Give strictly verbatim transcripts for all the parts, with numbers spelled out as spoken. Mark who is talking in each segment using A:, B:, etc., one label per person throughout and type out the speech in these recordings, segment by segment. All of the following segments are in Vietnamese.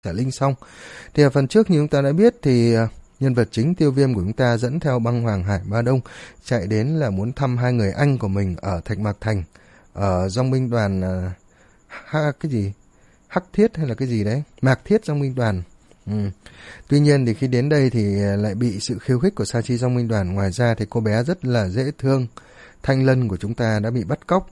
A: Xả Linh xong. Thì ở phần trước như chúng ta đã biết thì nhân vật chính Tiêu Viêm của chúng ta dẫn theo băng hoàng Hải Ba Đông chạy đến là muốn thăm hai người anh của mình ở Thạch Mạc Thành, ở dòng binh đoàn uh, ha, cái gì Hắc Thiết hay là cái gì đấy, Mạc Thiết dòng binh đoàn. Ừ. Tuy nhiên thì khi đến đây thì lại bị sự khiêu khích của Sa Chi dòng binh đoàn. Ngoài ra thì cô bé rất là dễ thương Thanh Lân của chúng ta đã bị bắt cóc.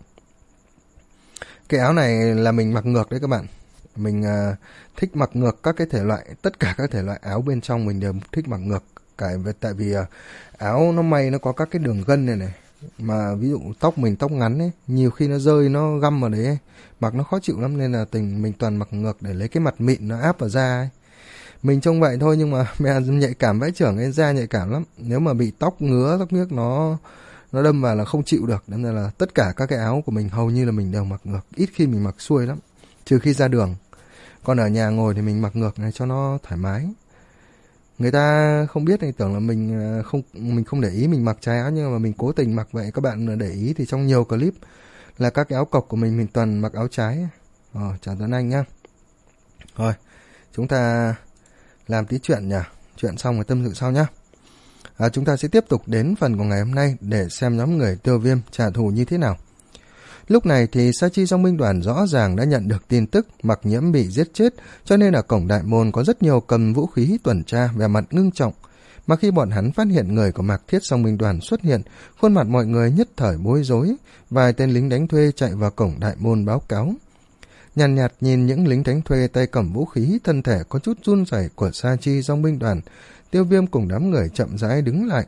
A: Cái áo này là mình mặc ngược đấy các bạn. Mình uh, thích mặc ngược các cái thể loại, tất cả các thể loại áo bên trong mình đều thích mặc ngược. Cái, tại vì uh, áo nó may nó có các cái đường gân này này. Mà ví dụ tóc mình tóc ngắn ấy, nhiều khi nó rơi nó găm vào đấy ấy, mặc nó khó chịu lắm, nên là tình mình toàn mặc ngược để lấy cái mặt mịn nó áp vào da ấy. Mình trông vậy thôi nhưng mà mẹ nhạy cảm vãi trưởng ấy, da nhạy cảm lắm. Nếu mà bị tóc ngứa, tóc nước nó nó đâm vào là không chịu được. Nên là tất cả các cái áo của mình hầu như là mình đều mặc ngược, ít khi mình mặc xuôi lắm, trừ khi ra đường. Còn ở nhà ngồi thì mình mặc ngược này cho nó thoải mái. Người ta không biết thì tưởng là mình không mình không để ý mình mặc trái áo, nhưng mà mình cố tình mặc vậy. Các bạn để ý thì trong nhiều clip là các cái áo cộc của mình mình toàn mặc áo trái. Ờ, chào Tuấn Anh nhá. Rồi, chúng ta làm tí chuyện nhỉ. Chuyện xong rồi tâm sự sau nhá. À, chúng ta sẽ tiếp tục đến phần của ngày hôm nay để xem nhóm người Tiêu Viêm trả thù như thế nào. Lúc này thì Sa Chi dòng binh đoàn rõ ràng đã nhận được tin tức Mặc Nhiễm bị giết chết, cho nên ở cổng đại môn có rất nhiều cầm vũ khí tuần tra vẻ mặt ngưng trọng. Mà khi bọn hắn phát hiện người của Mạc Thiết dòng binh đoàn xuất hiện, khuôn mặt mọi người nhất thời bối rối. Vài tên lính đánh thuê chạy vào cổng đại môn báo cáo. Nhàn nhạt, nhạt nhìn những lính đánh thuê tay cầm vũ khí, thân thể có chút run rẩy của Sa Chi dòng binh đoàn, Tiêu Viêm cùng đám người chậm rãi đứng lại.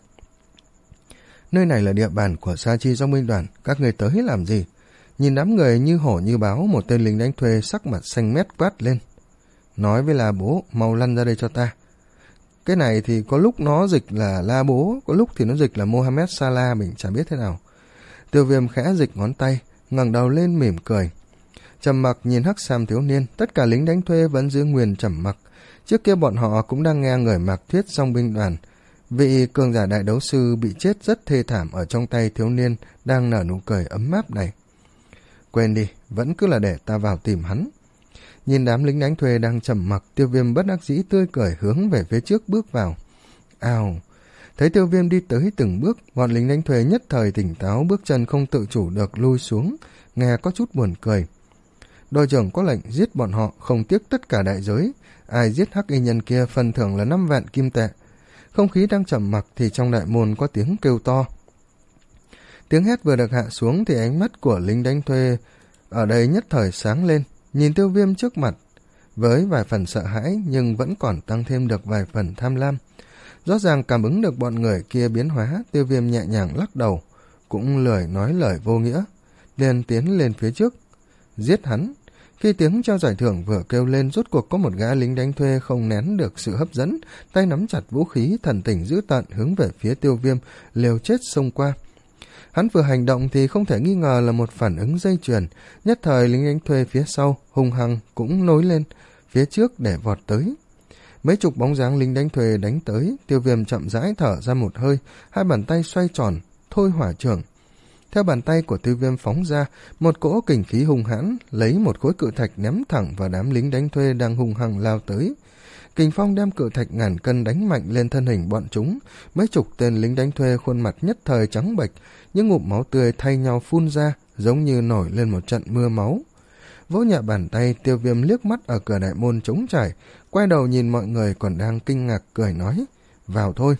A: Nơi này là địa bàn của Sa Chi dòng binh đoàn, các người tới làm gì? Nhìn đám người như hổ như báo, một tên lính đánh thuê sắc mặt xanh mét quát lên. Nói với La Bố, mau lăn ra đây cho ta. Cái này thì có lúc nó dịch là La Bố, có lúc thì nó dịch là Mohammed Salah, mình chả biết thế nào. Tiêu Viêm khẽ dịch ngón tay, ngẩng đầu lên mỉm cười. Trầm mặc nhìn Hắc Sam thiếu niên, tất cả lính đánh thuê vẫn giữ nguyên trầm mặc. Trước kia bọn họ cũng đang nghe người Mạc Thiết dòng binh đoàn. Vị cường giả đại đấu sư bị chết rất thê thảm ở trong tay thiếu niên đang nở nụ cười ấm áp này. Quên đi, vẫn cứ là để ta vào tìm hắn. Nhìn đám lính đánh thuê đang trầm mặc, Tiêu Viêm bất đắc dĩ tươi cười hướng về phía trước bước vào. Ào! Thấy Tiêu Viêm đi tới từng bước, bọn lính đánh thuê nhất thời tỉnh táo, bước chân không tự chủ được lui xuống, nghe có chút buồn cười. Đội trưởng có lệnh giết bọn họ, không tiếc tất cả đại giới. Ai giết hắc y nhân kia phần thưởng là năm vạn kim tệ. Không khí đang trầm mặc thì trong đại môn có tiếng kêu to. Tiếng hét vừa được hạ xuống thì ánh mắt của lính đánh thuê ở đây nhất thời sáng lên, nhìn Tiêu Viêm trước mặt, với vài phần sợ hãi nhưng vẫn còn tăng thêm được vài phần tham lam. Rõ ràng cảm ứng được bọn người kia biến hóa, Tiêu Viêm nhẹ nhàng lắc đầu, cũng lười nói lời vô nghĩa, liền tiến lên phía trước. Giết hắn! Khi tiếng trao giải thưởng vừa kêu lên, rốt cuộc có một gã lính đánh thuê không nén được sự hấp dẫn, tay nắm chặt vũ khí, thần tình dữ tợn hướng về phía Tiêu Viêm, liều chết xông qua. Hắn vừa hành động thì không thể nghi ngờ là một phản ứng dây chuyền, nhất thời lính đánh thuê phía sau hung hăng cũng nối lên phía trước để vọt tới. Mấy chục bóng dáng lính đánh thuê đánh tới, Tiêu Viêm chậm rãi thở ra một hơi, hai bàn tay xoay tròn, thôi hỏa trưởng. Theo bàn tay của Tiêu Viêm phóng ra, một cỗ kình khí hung hãn lấy một khối cự thạch ném thẳng vào đám lính đánh thuê đang hung hăng lao tới. Kình phong đem cự thạch ngàn cân đánh mạnh lên thân hình bọn chúng, mấy chục tên lính đánh thuê khuôn mặt nhất thời trắng bệch, những ngụm máu tươi thay nhau phun ra, giống như nổi lên một trận mưa máu. Vỗ nhẹ bàn tay, Tiêu Viêm liếc mắt ở cửa đại môn trống trải, quay đầu nhìn mọi người còn đang kinh ngạc cười nói, vào thôi.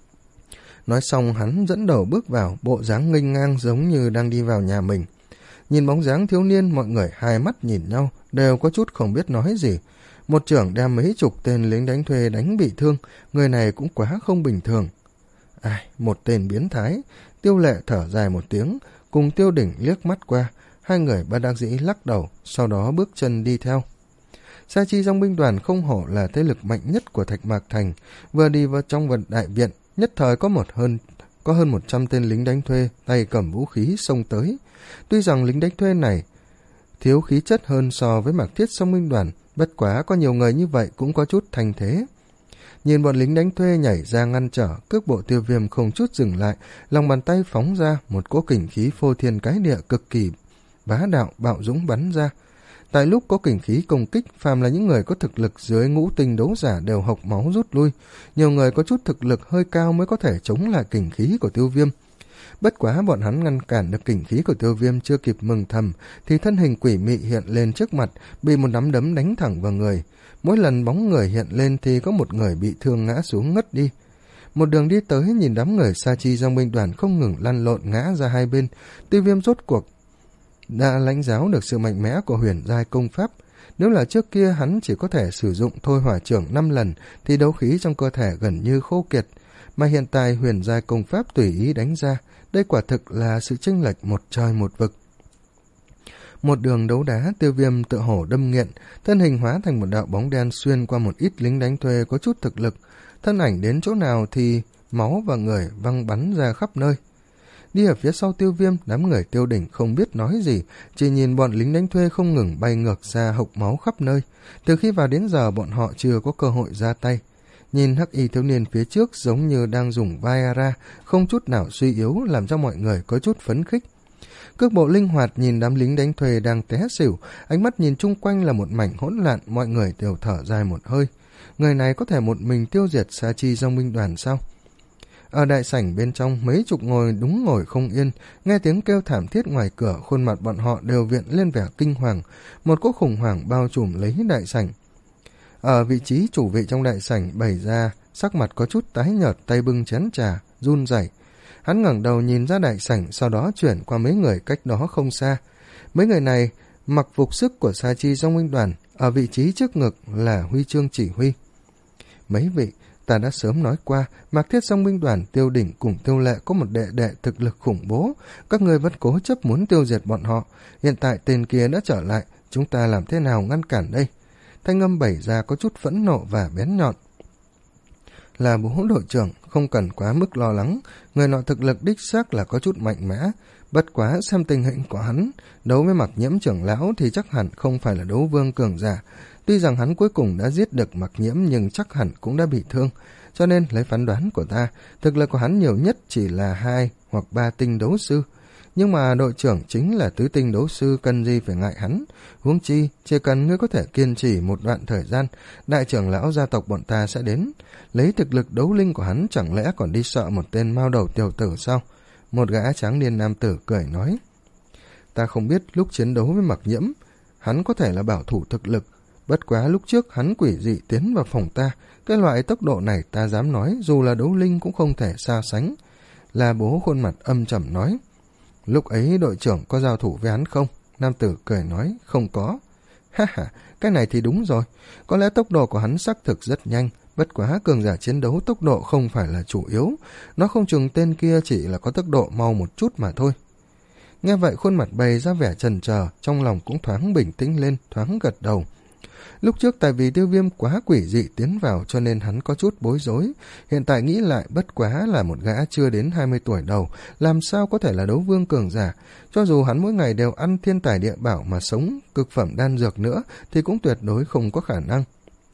A: Nói xong hắn dẫn đầu bước vào, bộ dáng nghênh ngang giống như đang đi vào nhà mình. Nhìn bóng dáng thiếu niên, mọi người hai mắt nhìn nhau, đều có chút không biết nói gì. Một trưởng đem mấy chục tên lính đánh thuê đánh bị thương, người này cũng quá không bình thường. Ai, một tên biến thái. Tiêu Lệ thở dài một tiếng, cùng Tiêu Đỉnh liếc mắt qua, hai người bất đắc dĩ lắc đầu, sau đó bước chân đi theo. Sa Chi dòng binh đoàn không hổ là thế lực mạnh nhất của Thạch Mạc Thành, vừa đi vào trong vận đại viện, nhất thời có một hơn có hơn một trăm tên lính đánh thuê tay cầm vũ khí xông tới. Tuy rằng lính đánh thuê này thiếu khí chất hơn so với Mạc Thiết dòng binh đoàn, bất quá có nhiều người như vậy cũng có chút thành thế. Nhìn bọn lính đánh thuê nhảy ra ngăn trở, cước bộ Tiêu Viêm không chút dừng lại, lòng bàn tay phóng ra một cỗ kình khí phô thiên cái địa cực kỳ bá đạo bạo dũng bắn ra. Tại lúc có kình khí công kích, phàm là những người có thực lực dưới ngũ tinh đấu giả đều hộc máu rút lui. Nhiều người có chút thực lực hơi cao mới có thể chống lại kình khí của Tiêu Viêm. Bất quá bọn hắn ngăn cản được kình khí của Tiêu Viêm chưa kịp mừng thầm, thì thân hình quỷ mị hiện lên trước mặt, bị một nắm đấm đánh thẳng vào người. Mỗi lần bóng người hiện lên thì có một người bị thương ngã xuống ngất đi. Một đường đi tới, nhìn đám người Sa Chi dòng binh đoàn không ngừng lăn lộn ngã ra hai bên, Tiêu Viêm rốt cuộc đã lãnh giáo được sự mạnh mẽ của huyền giai công pháp. Nếu là trước kia hắn chỉ có thể sử dụng thôi hỏa trưởng năm lần thì đấu khí trong cơ thể gần như khô kiệt, mà hiện tại huyền giai công pháp tùy ý đánh ra, đây quả thực là sự chênh lệch một trời một vực. Một đường đấu đá, Tiêu Viêm tựa hổ đâm nghiện, thân hình hóa thành một đạo bóng đen xuyên qua một ít lính đánh thuê có chút thực lực, thân ảnh đến chỗ nào thì máu và người văng bắn ra khắp nơi. Đi ở phía sau Tiêu Viêm, đám người Tiêu Đỉnh không biết nói gì, chỉ nhìn bọn lính đánh thuê không ngừng bay ngược ra hộc máu khắp nơi. Từ khi vào đến giờ bọn họ chưa có cơ hội ra tay. Nhìn hắc y thiếu niên phía trước giống như đang dùng Viagra, không chút nào suy yếu, làm cho mọi người có chút phấn khích. Cước bộ linh hoạt nhìn đám lính đánh thuê đang té xỉu, ánh mắt nhìn chung quanh là một mảnh hỗn loạn, mọi người đều thở dài một hơi. Người này có thể một mình tiêu diệt Sa Chi dòng binh đoàn sao? Ở đại sảnh bên trong, mấy chục ngồi đúng ngồi không yên, nghe tiếng kêu thảm thiết ngoài cửa, khuôn mặt bọn họ đều viện lên vẻ kinh hoàng, một cỗ khủng hoảng bao trùm lấy đại sảnh. Ở vị trí chủ vị trong đại sảnh bày ra, sắc mặt có chút tái nhợt, tay bưng chén trà, run rẩy. Hắn ngẩng đầu nhìn ra đại sảnh, sau đó chuyển qua mấy người cách đó không xa. Mấy người này mặc phục sức của Sa Chi dòng binh đoàn, ở vị trí trước ngực là huy chương chỉ huy. Mấy vị, ta đã sớm nói qua, Mạc Thiết dòng binh đoàn Tiêu Đỉnh cùng Tiêu Lệ có một đệ đệ thực lực khủng bố, các người vẫn cố chấp muốn tiêu diệt bọn họ. Hiện tại tên kia đã trở lại, chúng ta làm thế nào ngăn cản đây? Thanh âm bày ra có chút phẫn nộ và bén nhọn. Là bố đội trưởng, không cần quá mức lo lắng, người nọ thực lực đích xác là có chút mạnh mẽ. Bất quá xem tình hình của hắn, đấu với Mạc Nhiễm trưởng lão thì chắc hẳn không phải là đấu vương cường giả. Tuy rằng hắn cuối cùng đã giết được Mạc Nhiễm nhưng chắc hẳn cũng đã bị thương. Cho nên lấy phán đoán của ta, thực lực của hắn nhiều nhất chỉ là hai hoặc ba tinh đấu sư. Nhưng mà đội trưởng chính là tứ tinh đấu sư, cần gì phải ngại hắn. Huống chi, chỉ cần ngươi có thể kiên trì một đoạn thời gian, đại trưởng lão gia tộc bọn ta sẽ đến. Lấy thực lực đấu linh của hắn chẳng lẽ còn đi sợ một tên mao đầu tiểu tử sao? Một gã tráng niên nam tử cười nói. Ta không biết lúc chiến đấu với Mạc Nhiễm, hắn có thể là bảo thủ thực lực. Bất quá lúc trước hắn quỷ dị tiến vào phòng ta, cái loại tốc độ này ta dám nói dù là đấu linh cũng không thể so sánh. Là bố khuôn mặt âm trầm nói. Lúc ấy đội trưởng có giao thủ với hắn không? Nam tử cười nói, không có. Ha ha, cái này thì đúng rồi. Có lẽ tốc độ của hắn xác thực rất nhanh, bất quá cường giả chiến đấu tốc độ không phải là chủ yếu. Nó không chừng tên kia chỉ là có tốc độ mau một chút mà thôi. Nghe vậy khuôn mặt bày ra vẻ chần chờ, trong lòng cũng thoáng bình tĩnh lên, thoáng gật đầu. Lúc trước tại vì Tiêu Viêm quá quỷ dị tiến vào cho nên hắn có chút bối rối. Hiện tại nghĩ lại bất quá là một gã chưa đến hai mươi tuổi đầu, làm sao có thể là đấu vương cường giả. Cho dù hắn mỗi ngày đều ăn thiên tài địa bảo mà sống, cực phẩm đan dược nữa thì cũng tuyệt đối không có khả năng.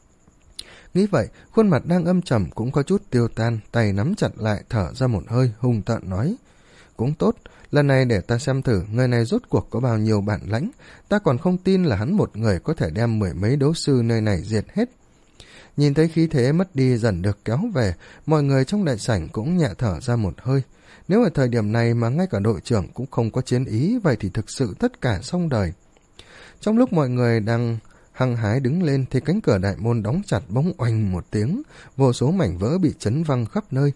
A: Nghĩ vậy, khuôn mặt đang âm trầm cũng có chút tiêu tan, tay nắm chặt lại thở ra một hơi, hung tợn nói. Cũng tốt, lần này để ta xem thử người này rốt cuộc có bao nhiêu bản lãnh, ta còn không tin là hắn một người có thể đem mười mấy đấu sư nơi này diệt hết. Nhìn thấy khí thế mất đi dần được kéo về, mọi người trong đại sảnh cũng nhẹ thở ra một hơi. Nếu ở thời điểm này mà ngay cả đội trưởng cũng không có chiến ý, vậy thì thực sự tất cả xong đời. Trong lúc mọi người đang hăng hái đứng lên thì cánh cửa đại môn đóng chặt bỗng oanh một tiếng, vô số mảnh vỡ bị chấn văng khắp nơi.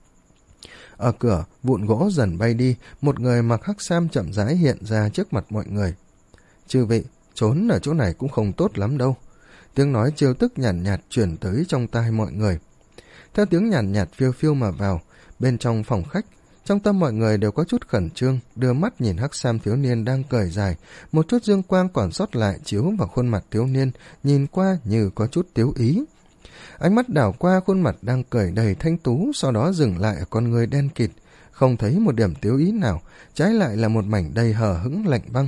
A: Ở cửa, vụn gỗ dần bay đi, một người mặc hắc sam chậm rãi hiện ra trước mặt mọi người. Chư vị, trốn ở chỗ này cũng không tốt lắm đâu. Tiếng nói trêu tức nhàn nhạt, nhạt truyền tới trong tai mọi người. Theo tiếng nhàn nhạt, nhạt phiêu phiêu mà vào, bên trong phòng khách, trong tâm mọi người đều có chút khẩn trương, đưa mắt nhìn hắc sam thiếu niên đang cười dài, một chút dương quang còn sót lại chiếu vào khuôn mặt thiếu niên, nhìn qua như có chút tiếu ý. Ánh mắt đảo qua khuôn mặt đang cười đầy thanh tú, sau đó dừng lại ở con người đen kịt, không thấy một điểm tiếu ý nào, trái lại là một mảnh đầy hờ hững lạnh băng.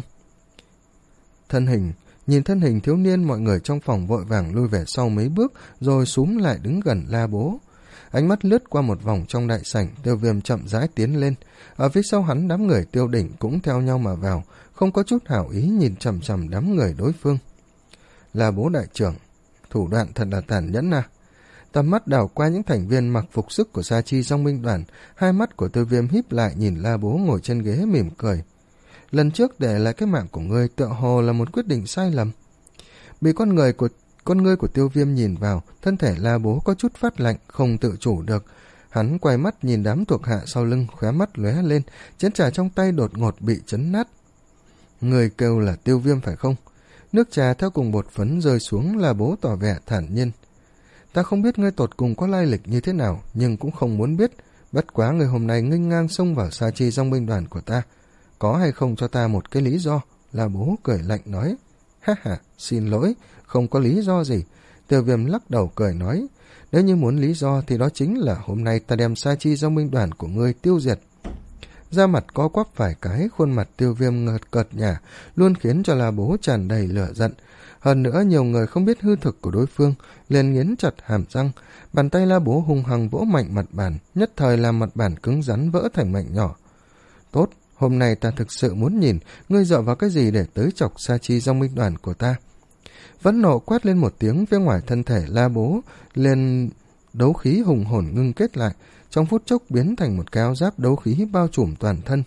A: Thân hình, nhìn thân hình thiếu niên, mọi người trong phòng vội vàng lui về sau mấy bước, rồi xúm lại đứng gần La Bố. Ánh mắt lướt qua một vòng trong đại sảnh, Tiêu Viêm chậm rãi tiến lên. Ở phía sau hắn, đám người Tiêu Đỉnh cũng theo nhau mà vào, không có chút hảo ý nhìn chằm chằm đám người đối phương. La Bố đại trưởng, thủ đoạn thật là tàn nhẫn à. Tầm mắt đảo qua những thành viên mặc phục sức của Sa Chi Dòng binh đoàn, hai mắt của Tiêu Viêm híp lại nhìn La Bố ngồi trên ghế mỉm cười. Lần trước để lại cái mạng của ngươi tựa hồ là một quyết định sai lầm. Bị con người của con ngươi của Tiêu Viêm nhìn vào, thân thể La Bố có chút phát lạnh, không tự chủ được. Hắn quay mắt nhìn đám thuộc hạ sau lưng, khóe mắt lóe lên, chén trà trong tay đột ngột bị chấn nát. Người kêu là Tiêu Viêm phải không? Nước trà theo cùng bột phấn rơi xuống. La Bố tỏ vẻ thản nhiên. Ta không biết ngươi tột cùng có lai lịch như thế nào, nhưng cũng không muốn biết. Bất quá người hôm nay nghênh ngang xông vào Sa Chi Dòng binh đoàn của ta, có hay không cho ta một cái lý do? La Bố cười lạnh nói. Ha ha, xin lỗi, không có lý do gì. Tiêu Viêm lắc đầu cười nói. Nếu như muốn lý do thì đó chính là hôm nay ta đem Sa Chi Dòng binh đoàn của ngươi tiêu diệt. Da mặt co quắp vài cái, khuôn mặt Tiêu Viêm ngợt cợt nhả, luôn khiến cho La Bố tràn đầy lửa giận. Hơn nữa nhiều người không biết hư thực của đối phương, liền nghiến chặt hàm răng, bàn tay La Bố hung hăng vỗ mạnh mặt bàn, nhất thời làm mặt bàn cứng rắn vỡ thành mảnh nhỏ. Tốt, hôm nay ta thực sự muốn nhìn ngươi dựa vào cái gì để tới chọc Sa Chi Dòng binh đoàn của ta. Vẫn nộ quát lên một tiếng, phía ngoài thân thể La Bố lên đấu khí hùng hồn ngưng kết lại, trong phút chốc biến thành một cái áo giáp đấu khí bao trùm toàn thân.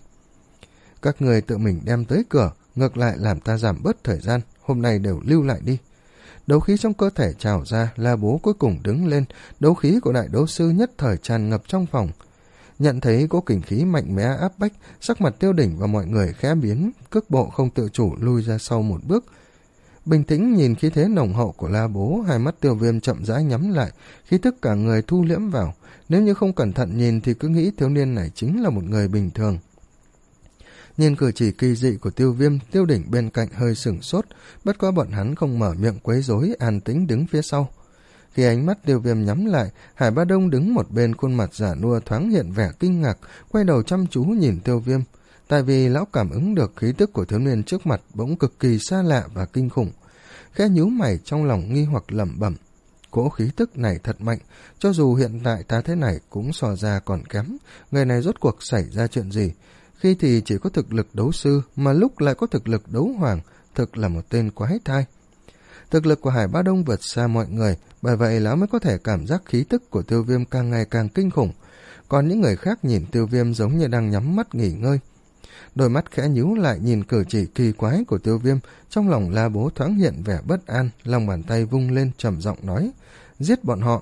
A: Các người tự mình đem tới cửa, ngược lại làm ta giảm bớt thời gian, hôm nay đều lưu lại đi. Đấu khí trong cơ thể trào ra, La Bố cuối cùng đứng lên, đấu khí của đại đấu sư nhất thời tràn ngập trong phòng. Nhận thấy có kình khí mạnh mẽ áp bách, sắc mặt Tiêu Đỉnh và mọi người khẽ biến, cước bộ không tự chủ lui ra sau một bước. Bình tĩnh nhìn khí thế nồng hậu của La Bố, hai mắt Tiêu Viêm chậm rãi nhắm lại, khí tức cả người thu liễm vào. Nếu như không cẩn thận nhìn thì cứ nghĩ thiếu niên này chính là một người bình thường. Nhìn cử chỉ kỳ dị của Tiêu Viêm, Tiêu Đỉnh bên cạnh hơi sửng sốt, bất quá bọn hắn không mở miệng quấy rối, an tĩnh đứng phía sau. Khi ánh mắt Tiêu Viêm nhắm lại, Hải Ba Đông đứng một bên, khuôn mặt giả nua thoáng hiện vẻ kinh ngạc, quay đầu chăm chú nhìn Tiêu Viêm. Tại vì lão cảm ứng được khí tức của thiếu niên trước mặt bỗng cực kỳ xa lạ và kinh khủng. Khẽ nhíu mày trong lòng nghi hoặc lẩm bẩm. Cỗ khí tức này thật mạnh, cho dù hiện tại ta thế này cũng so ra còn kém. Người này rốt cuộc xảy ra chuyện gì? Khi thì chỉ có thực lực đấu sư, mà lúc lại có thực lực đấu hoàng, thực là một tên quái thai. Thực lực của Hải Ba Đông vượt xa mọi người, bởi vậy lão mới có thể cảm giác khí tức của Tiêu Viêm càng ngày càng kinh khủng. Còn những người khác nhìn Tiêu Viêm giống như đang nhắm mắt nghỉ ngơi. Đôi mắt khẽ nhíu lại nhìn cử chỉ kỳ quái của Tiêu Viêm, trong lòng La Bố thoáng hiện vẻ bất an, lòng bàn tay vung lên trầm giọng nói, giết bọn họ.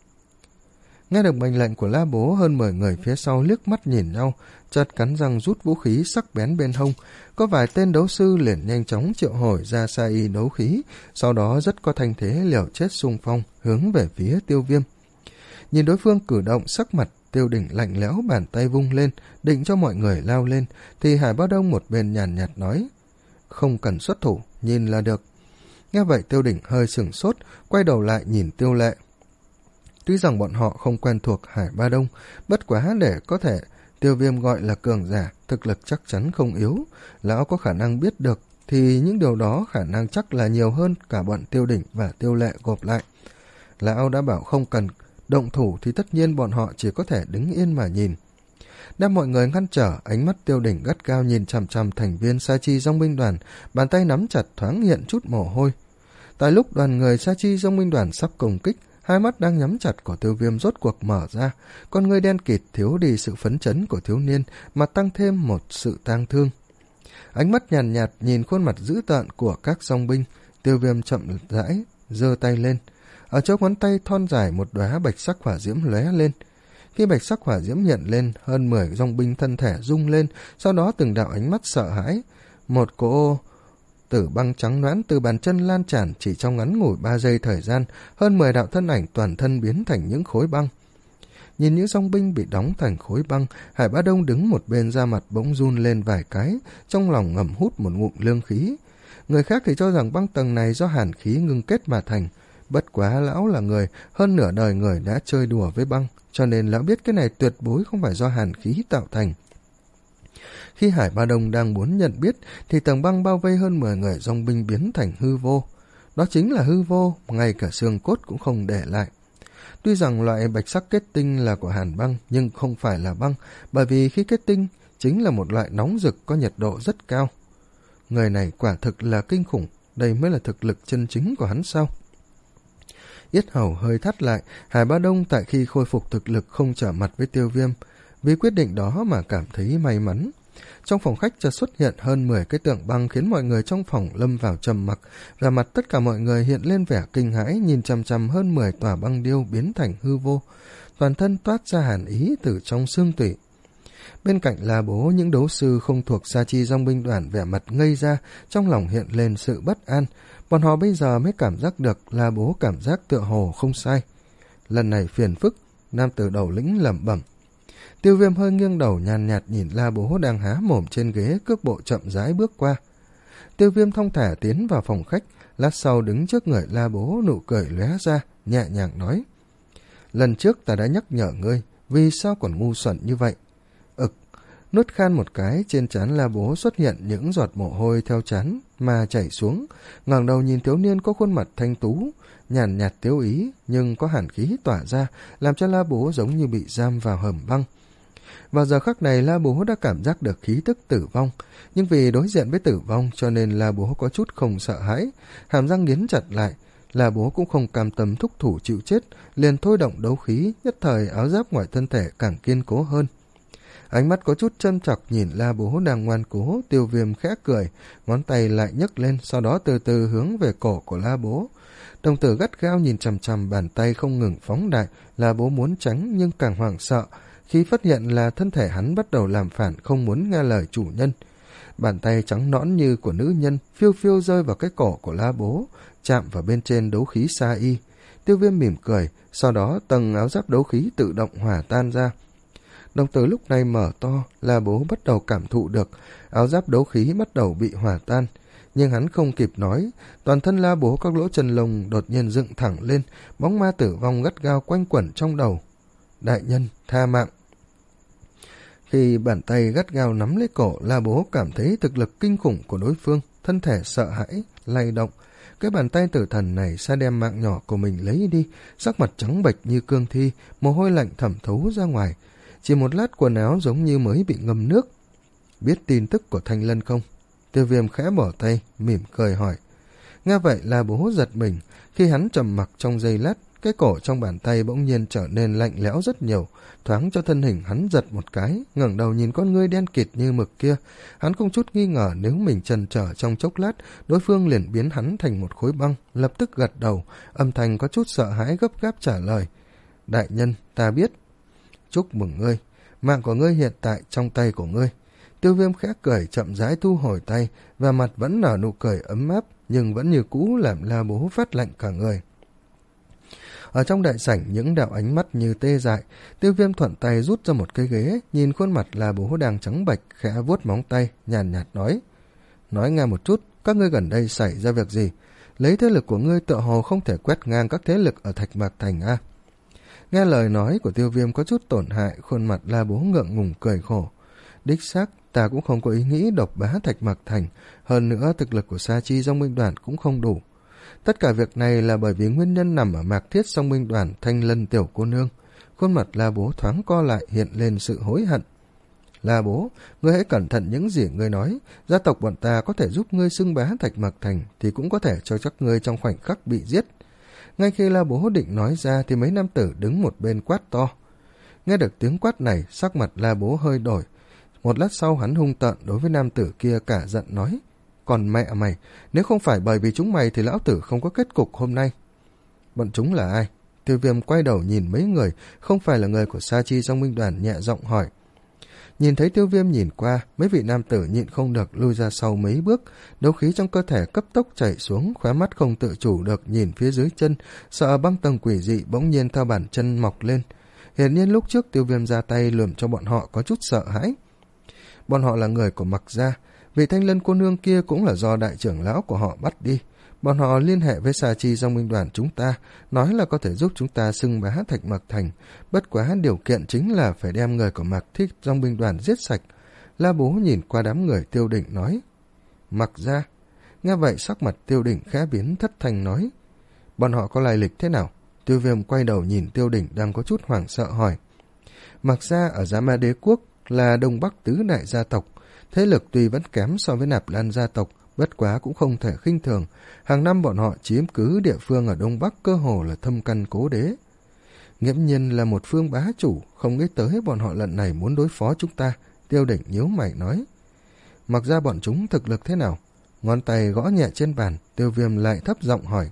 A: Nghe được mệnh lệnh của La Bố, hơn mười người phía sau liếc mắt nhìn nhau, chợt cắn răng rút vũ khí sắc bén bên hông. Có vài tên đấu sư liền nhanh chóng triệu hồi ra sa y đấu khí, sau đó rất có thanh thế liều chết xung phong hướng về phía Tiêu Viêm. Nhìn đối phương cử động, sắc mặt Tiêu Đỉnh lạnh lẽo, bàn tay vung lên định cho mọi người lao lên, thì Hải Ba Đông một bên nhàn nhạt nói, không cần xuất thủ, nhìn là được. Nghe vậy Tiêu Đỉnh hơi sửng sốt, quay đầu lại nhìn Tiêu Lệ. Tuy rằng bọn họ không quen thuộc Hải Ba Đông, bất quá để có thể Tiêu Viêm gọi là cường giả, thực lực chắc chắn không yếu. Lão có khả năng biết được, thì những điều đó khả năng chắc là nhiều hơn cả bọn Tiêu Đỉnh và Tiêu Lệ gộp lại. Lão đã bảo không cần động thủ thì tất nhiên bọn họ chỉ có thể đứng yên mà nhìn. Đem mọi người ngăn trở, ánh mắt Tiêu Đỉnh gắt cao nhìn chằm chằm thành viên Sa Chi Dòng binh đoàn, bàn tay nắm chặt thoáng hiện chút mồ hôi. Tại lúc đoàn người Sa Chi Dòng binh đoàn sắp công kích, hai mắt đang nhắm chặt của Tiêu Viêm rốt cuộc mở ra, con ngươi đen kịt thiếu đi sự phấn chấn của thiếu niên mà tăng thêm một sự tang thương. Ánh mắt nhàn nhạt, nhạt nhìn khuôn mặt dữ tợn của các dòng binh, Tiêu Viêm chậm rãi giơ tay lên. Ở chỗ ngón tay thon dài một đóa bạch sắc hỏa diễm lóe lên. Khi bạch sắc hỏa diễm hiện lên, hơn mười dòng binh thân thể rung lên, sau đó từng đạo ánh mắt sợ hãi. Một cỗ tử băng trắng nõn từ bàn chân lan tràn, chỉ trong ngắn ngủi ba giây thời gian, hơn mười đạo thân ảnh toàn thân biến thành những khối băng. Nhìn những dòng binh bị đóng thành khối băng, Hải Ba Đông đứng một bên, da mặt bỗng run lên vài cái, trong lòng ngầm hút một ngụm lương khí. Người khác thì cho rằng băng tầng này do hàn khí ngưng kết mà thành. Bất quá lão là người, hơn nửa đời người đã chơi đùa với băng, cho nên lão biết cái này tuyệt đối không phải do hàn khí tạo thành. Khi Hải Ba Đông đang muốn nhận biết, thì tầng băng bao vây hơn mười người dòng binh biến thành hư vô. Đó chính là hư vô, ngay cả xương cốt cũng không để lại. Tuy rằng loại bạch sắc kết tinh là của hàn băng, nhưng không phải là băng, bởi vì khi kết tinh chính là một loại nóng rực có nhiệt độ rất cao. người này quả thực là kinh khủng, đây mới là thực lực chân chính của hắn sao? Yết hầu hơi thắt lại, Hải Ba Đông tại khi khôi phục thực lực không trở mặt với Tiêu Viêm, vì quyết định đó mà cảm thấy may mắn. Trong phòng khách chợt xuất hiện hơn mười cái tượng băng khiến mọi người trong phòng lâm vào trầm mặc, và mặt tất cả mọi người hiện lên vẻ kinh hãi nhìn chằm chằm hơn mười tòa băng điêu biến thành hư vô, toàn thân toát ra hàn ý từ trong xương tủy. Bên cạnh La Bố, những đấu sư không thuộc Sa Chi Dòng binh đoàn vẻ mặt ngây ra, trong lòng hiện lên sự bất an. Bọn họ bây giờ mới cảm giác được La Bố cảm giác tựa hồ không sai. Lần này phiền phức, nam tử đầu lĩnh lẩm bẩm. Tiêu Viêm hơi nghiêng đầu nhàn nhạt nhìn La Bố đang há mồm trên ghế, cước bộ chậm rãi bước qua. Tiêu Viêm thong thả tiến vào phòng khách, lát sau đứng trước người La Bố, nụ cười lóe ra, nhẹ nhàng nói: lần trước ta đã nhắc nhở ngươi, vì sao còn ngu xuẩn như vậy? Ực, nuốt khan một cái, trên trán La Bố xuất hiện những giọt mồ hôi theo trán mà chảy xuống, ngẩng đầu nhìn thiếu niên có khuôn mặt thanh tú, nhàn nhạt tiếu ý nhưng có hàn khí tỏa ra, làm cho La Bố giống như bị giam vào hầm băng. Vào giờ khắc này, La Bố đã cảm giác được khí tức tử vong, nhưng vì đối diện với tử vong cho nên La Bố có chút không sợ hãi, hàm răng nghiến chặt lại. La Bố cũng không cam tâm thúc thủ chịu chết, liền thôi động đấu khí, nhất thời áo giáp ngoài thân thể càng kiên cố hơn. Ánh mắt có chút châm chọc nhìn La Bố đang ngoan cố, Tiêu Viêm khẽ cười, ngón tay lại nhấc lên, sau đó từ từ hướng về cổ của La Bố. Đồng tử gắt gao nhìn chằm chằm, bàn tay không ngừng phóng đại. La Bố muốn tránh nhưng càng hoảng sợ khi phát hiện là thân thể hắn bắt đầu làm phản, không muốn nghe lời chủ nhân. Bàn tay trắng nõn như của nữ nhân phiêu phiêu rơi vào cái cổ của La Bố, chạm vào bên trên đấu khí sa y. Tiêu Viêm mỉm cười, sau đó tầng áo giáp đấu khí tự động hòa tan ra. Đồng tử lúc này mở to, La Bố bắt đầu cảm thụ được áo giáp đấu khí bắt đầu bị hòa tan, nhưng hắn không kịp nói, toàn thân La Bố các lỗ chân lông đột nhiên dựng thẳng lên, bóng ma tử vong gắt gao quanh quẩn trong đầu. Đại nhân, tha mạng. Khi bàn tay gắt gao nắm lấy cổ, La Bố cảm thấy thực lực kinh khủng của đối phương, thân thể sợ hãi, lay động. Cái bàn tay tử thần này sẽ đem mạng nhỏ của mình lấy đi, sắc mặt trắng bệch như cương thi, mồ hôi lạnh thẩm thấu ra ngoài. Chỉ một lát quần áo giống như mới bị ngâm nước. Biết tin tức của Thanh Lân không? Tiêu Viêm khẽ bỏ tay, mỉm cười hỏi. Nghe vậy La Bố giật mình, khi hắn trầm mặc trong giây lát, cái cổ trong bàn tay bỗng nhiên trở nên lạnh lẽo rất nhiều, thoáng cho thân hình hắn giật một cái, ngẩng đầu nhìn con ngươi đen kịt như mực kia. Hắn không chút nghi ngờ nếu mình chần chờ trong chốc lát, đối phương liền biến hắn thành một khối băng, lập tức gật đầu, âm thanh có chút sợ hãi gấp gáp trả lời. Đại nhân, ta biết. Chúc mừng ngươi, mạng của ngươi hiện tại trong tay của ngươi. Tiêu Viêm khẽ cười chậm rãi thu hồi tay, và mặt vẫn nở nụ cười ấm áp, nhưng vẫn như cũ làm La Bố phát lạnh cả người. Ở trong đại sảnh, những đạo ánh mắt như tê dại. Tiêu Viêm thuận tay rút ra một cái ghế, nhìn khuôn mặt La Bố đang trắng bệch, khẽ vuốt móng tay, nhàn nhạt nói. Nói nghe một chút, các ngươi gần đây xảy ra việc gì? Lấy thế lực của ngươi tựa hồ không thể quét ngang các thế lực ở Thạch Mạc Thành a. Nghe lời nói của Tiêu Viêm có chút tổn hại, khuôn mặt La Bố ngượng ngùng cười khổ. Đích xác, ta cũng không có ý nghĩ độc bá Thạch Mạc Thành, hơn nữa thực lực của Sa Chi Dòng binh đoàn cũng không đủ. Tất cả việc này là bởi vì nguyên nhân nằm ở Mạc Thiết Dòng binh đoàn Thanh Lân tiểu cô nương. Khuôn mặt La Bố thoáng co lại, hiện lên sự hối hận. La Bố, ngươi hãy cẩn thận những gì ngươi nói, gia tộc bọn ta có thể giúp ngươi xưng bá Thạch Mạc Thành thì cũng có thể cho chắc ngươi trong khoảnh khắc bị giết. Ngay khi La Bố định nói ra thì mấy nam tử đứng một bên quát to. Nghe được tiếng quát này, sắc mặt La Bố hơi đổi. Một lát sau hắn hung tợn đối với nam tử kia cả giận nói. Còn mẹ mày, nếu không phải bởi vì chúng mày thì lão tử không có kết cục hôm nay. Bọn chúng là ai? Tiêu Viêm quay đầu nhìn mấy người, không phải là người của Sa Chi Dòng binh đoàn, nhẹ giọng hỏi. Nhìn thấy Tiêu Viêm nhìn qua, mấy vị nam tử nhịn không được lui ra sau mấy bước, đấu khí trong cơ thể cấp tốc chảy xuống, khóe mắt không tự chủ được nhìn phía dưới chân, sợ băng tầng quỷ dị bỗng nhiên theo bàn chân mọc lên. Hiển nhiên lúc trước Tiêu Viêm ra tay lườm cho bọn họ có chút sợ hãi. Bọn họ là người của Mặc gia, vì Thanh Lân cô nương kia cũng là do đại trưởng lão của họ bắt đi. Bọn họ liên hệ với Sa Chi Dòng binh đoàn chúng ta, nói là có thể giúp chúng ta xưng bá Thạch Mạc Thành, bất quá điều kiện chính là phải đem người của Mạc Thiết Dòng binh đoàn giết sạch. La Bố nhìn qua đám người Tiêu Định nói. Mặc gia. Nghe vậy sắc mặt Tiêu Định khẽ biến, thất thanh nói. Bọn họ có lai lịch thế nào? Tiêu Viêm quay đầu nhìn Tiêu Định đang có chút hoảng sợ hỏi. Mặc gia ở Giá Ma Đế quốc là Đông Bắc tứ đại gia tộc, thế lực tuy vẫn kém so với Nạp Lan gia tộc, bất quá cũng không thể khinh thường. Hàng năm bọn họ chiếm cứ địa phương ở Đông Bắc cơ hồ là thâm căn cố đế. Nghiễm nhiên là một phương bá chủ, không nghĩ tới bọn họ lần này muốn đối phó chúng ta. Tiêu Đỉnh nhíu mày nói. Mặc ra bọn chúng thực lực thế nào? Ngón tay gõ nhẹ trên bàn, Tiêu Viêm lại thấp giọng hỏi.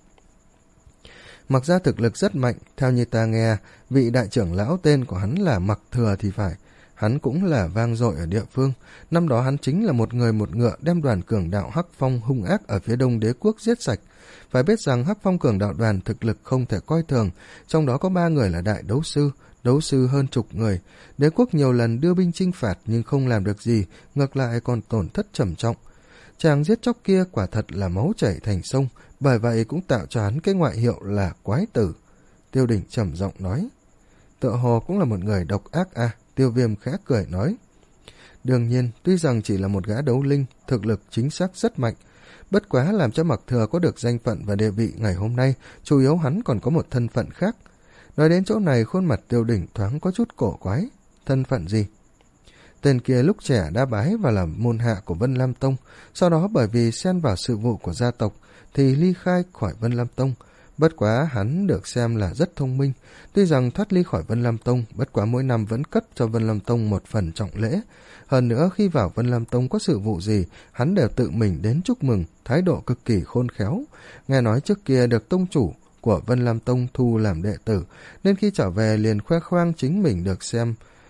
A: Mặc ra thực lực rất mạnh, theo như ta nghe, vị đại trưởng lão tên của hắn là Mặc Thừa thì phải. Hắn cũng là vang dội ở địa phương. Năm đó hắn chính là một người một ngựa đem đoàn cường đạo Hắc Phong hung ác ở phía đông đế quốc giết sạch. Phải biết rằng Hắc Phong cường đạo đoàn thực lực không thể coi thường, trong đó có ba người là đại đấu sư, đấu sư hơn chục người. Đế quốc nhiều lần đưa binh chinh phạt nhưng không làm được gì, ngược lại còn tổn thất trầm trọng. Chàng giết chóc kia quả thật là máu chảy thành sông, bởi vậy cũng tạo cho hắn cái ngoại hiệu là quái tử. Tiêu Đỉnh trầm giọng nói. Tựa hồ cũng là một người độc ác à, Tiêu Viêm khẽ cười nói. Đương nhiên, tuy rằng chỉ là một gã đấu linh, thực lực chính xác rất mạnh. Bất quá làm cho Mặc Thừa có được danh phận và địa vị ngày hôm nay, chủ yếu hắn còn có một thân phận khác. Nói đến chỗ này, khuôn mặt Tiêu Đỉnh thoáng có chút cổ quái. Thân phận gì? Tên kia lúc trẻ đã bái và làm môn hạ của Vân Lam Tông, sau đó bởi vì xen vào sự vụ của gia tộc thì ly khai khỏi Vân Lam Tông. Bất quá hắn được xem là rất thông minh, tuy rằng thoát ly khỏi Vân Lam Tông, bất quá mỗi năm vẫn cất cho Vân Lam Tông một phần trọng lễ. Hơn nữa khi vào Vân Lam Tông có sự vụ gì, hắn đều tự mình đến chúc mừng, thái độ cực kỳ khôn khéo. Nghe nói trước kia được tông chủ của Vân Lam Tông thu làm đệ tử, nên khi trở về liền khoe khoang chính mình được xem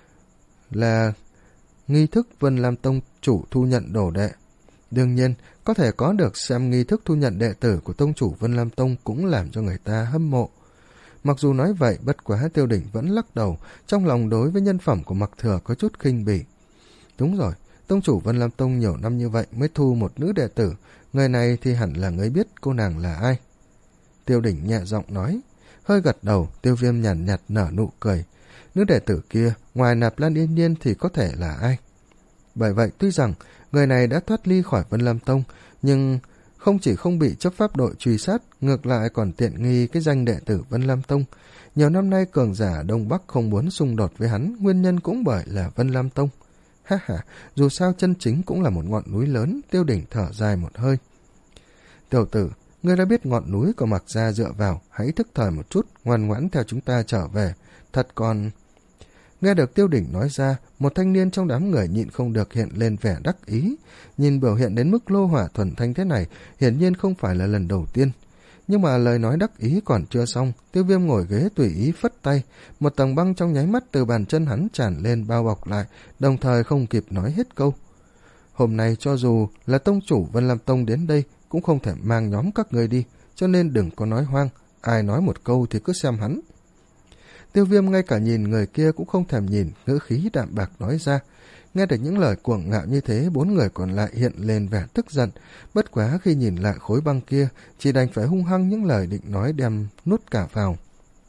A: là nghi thức Vân Lam Tông chủ thu nhận đồ đệ. Đương nhiên, có thể có được xem nghi thức thu nhận đệ tử của tông chủ Vân Lam Tông cũng làm cho người ta hâm mộ. Mặc dù nói vậy, bất quá Tiêu Đỉnh vẫn lắc đầu, trong lòng đối với nhân phẩm của Mặc Thừa có chút khinh bỉ. Đúng rồi, tông chủ Vân Lam Tông nhiều năm như vậy mới thu một nữ đệ tử, người này thì hẳn là người biết cô nàng là ai. Tiêu Đỉnh nhẹ giọng nói, hơi gật đầu. Tiêu Viêm nhàn nhạt, nhạt nở nụ cười. Nữ đệ tử kia, ngoài Nạp Lan Yên Nhiên thì có thể là ai? Bởi vậy, tuy rằng người này đã thoát ly khỏi Vân Lam Tông, nhưng không chỉ không bị chấp pháp đội truy sát, ngược lại còn tiện nghi cái danh đệ tử Vân Lam Tông. Nhiều năm nay cường giả Đông Bắc không muốn xung đột với hắn, nguyên nhân cũng bởi là Vân Lam Tông. Ha ha, dù sao chân chính cũng là một ngọn núi lớn. Tiêu Đỉnh thở dài một hơi. Tiểu tử, ngươi đã biết ngọn núi của Mặc gia dựa vào, hãy thức thời một chút, ngoan ngoãn theo chúng ta trở về. Thật còn... Nghe được Tiêu Đỉnh nói ra, một thanh niên trong đám người nhịn không được hiện lên vẻ đắc ý. Nhìn biểu hiện đến mức lô hỏa thuần thanh thế này, hiển nhiên không phải là lần đầu tiên. Nhưng mà lời nói đắc ý còn chưa xong, Tiêu Viêm ngồi ghế tùy ý phất tay, một tầng băng trong nháy mắt từ bàn chân hắn tràn lên bao bọc lại, đồng thời không kịp nói hết câu. Hôm nay cho dù là tông chủ Vân Lam Tông đến đây, cũng không thể mang nhóm các người đi, cho nên đừng có nói hoang, ai nói một câu thì cứ xem hắn. Tiêu Viêm ngay cả nhìn người kia cũng không thèm nhìn, ngữ khí đạm bạc nói ra. Nghe được những lời cuồng ngạo như thế, bốn người còn lại hiện lên vẻ tức giận. Bất quá khi nhìn lại khối băng kia, chỉ đành phải hung hăng những lời định nói đem nuốt cả vào.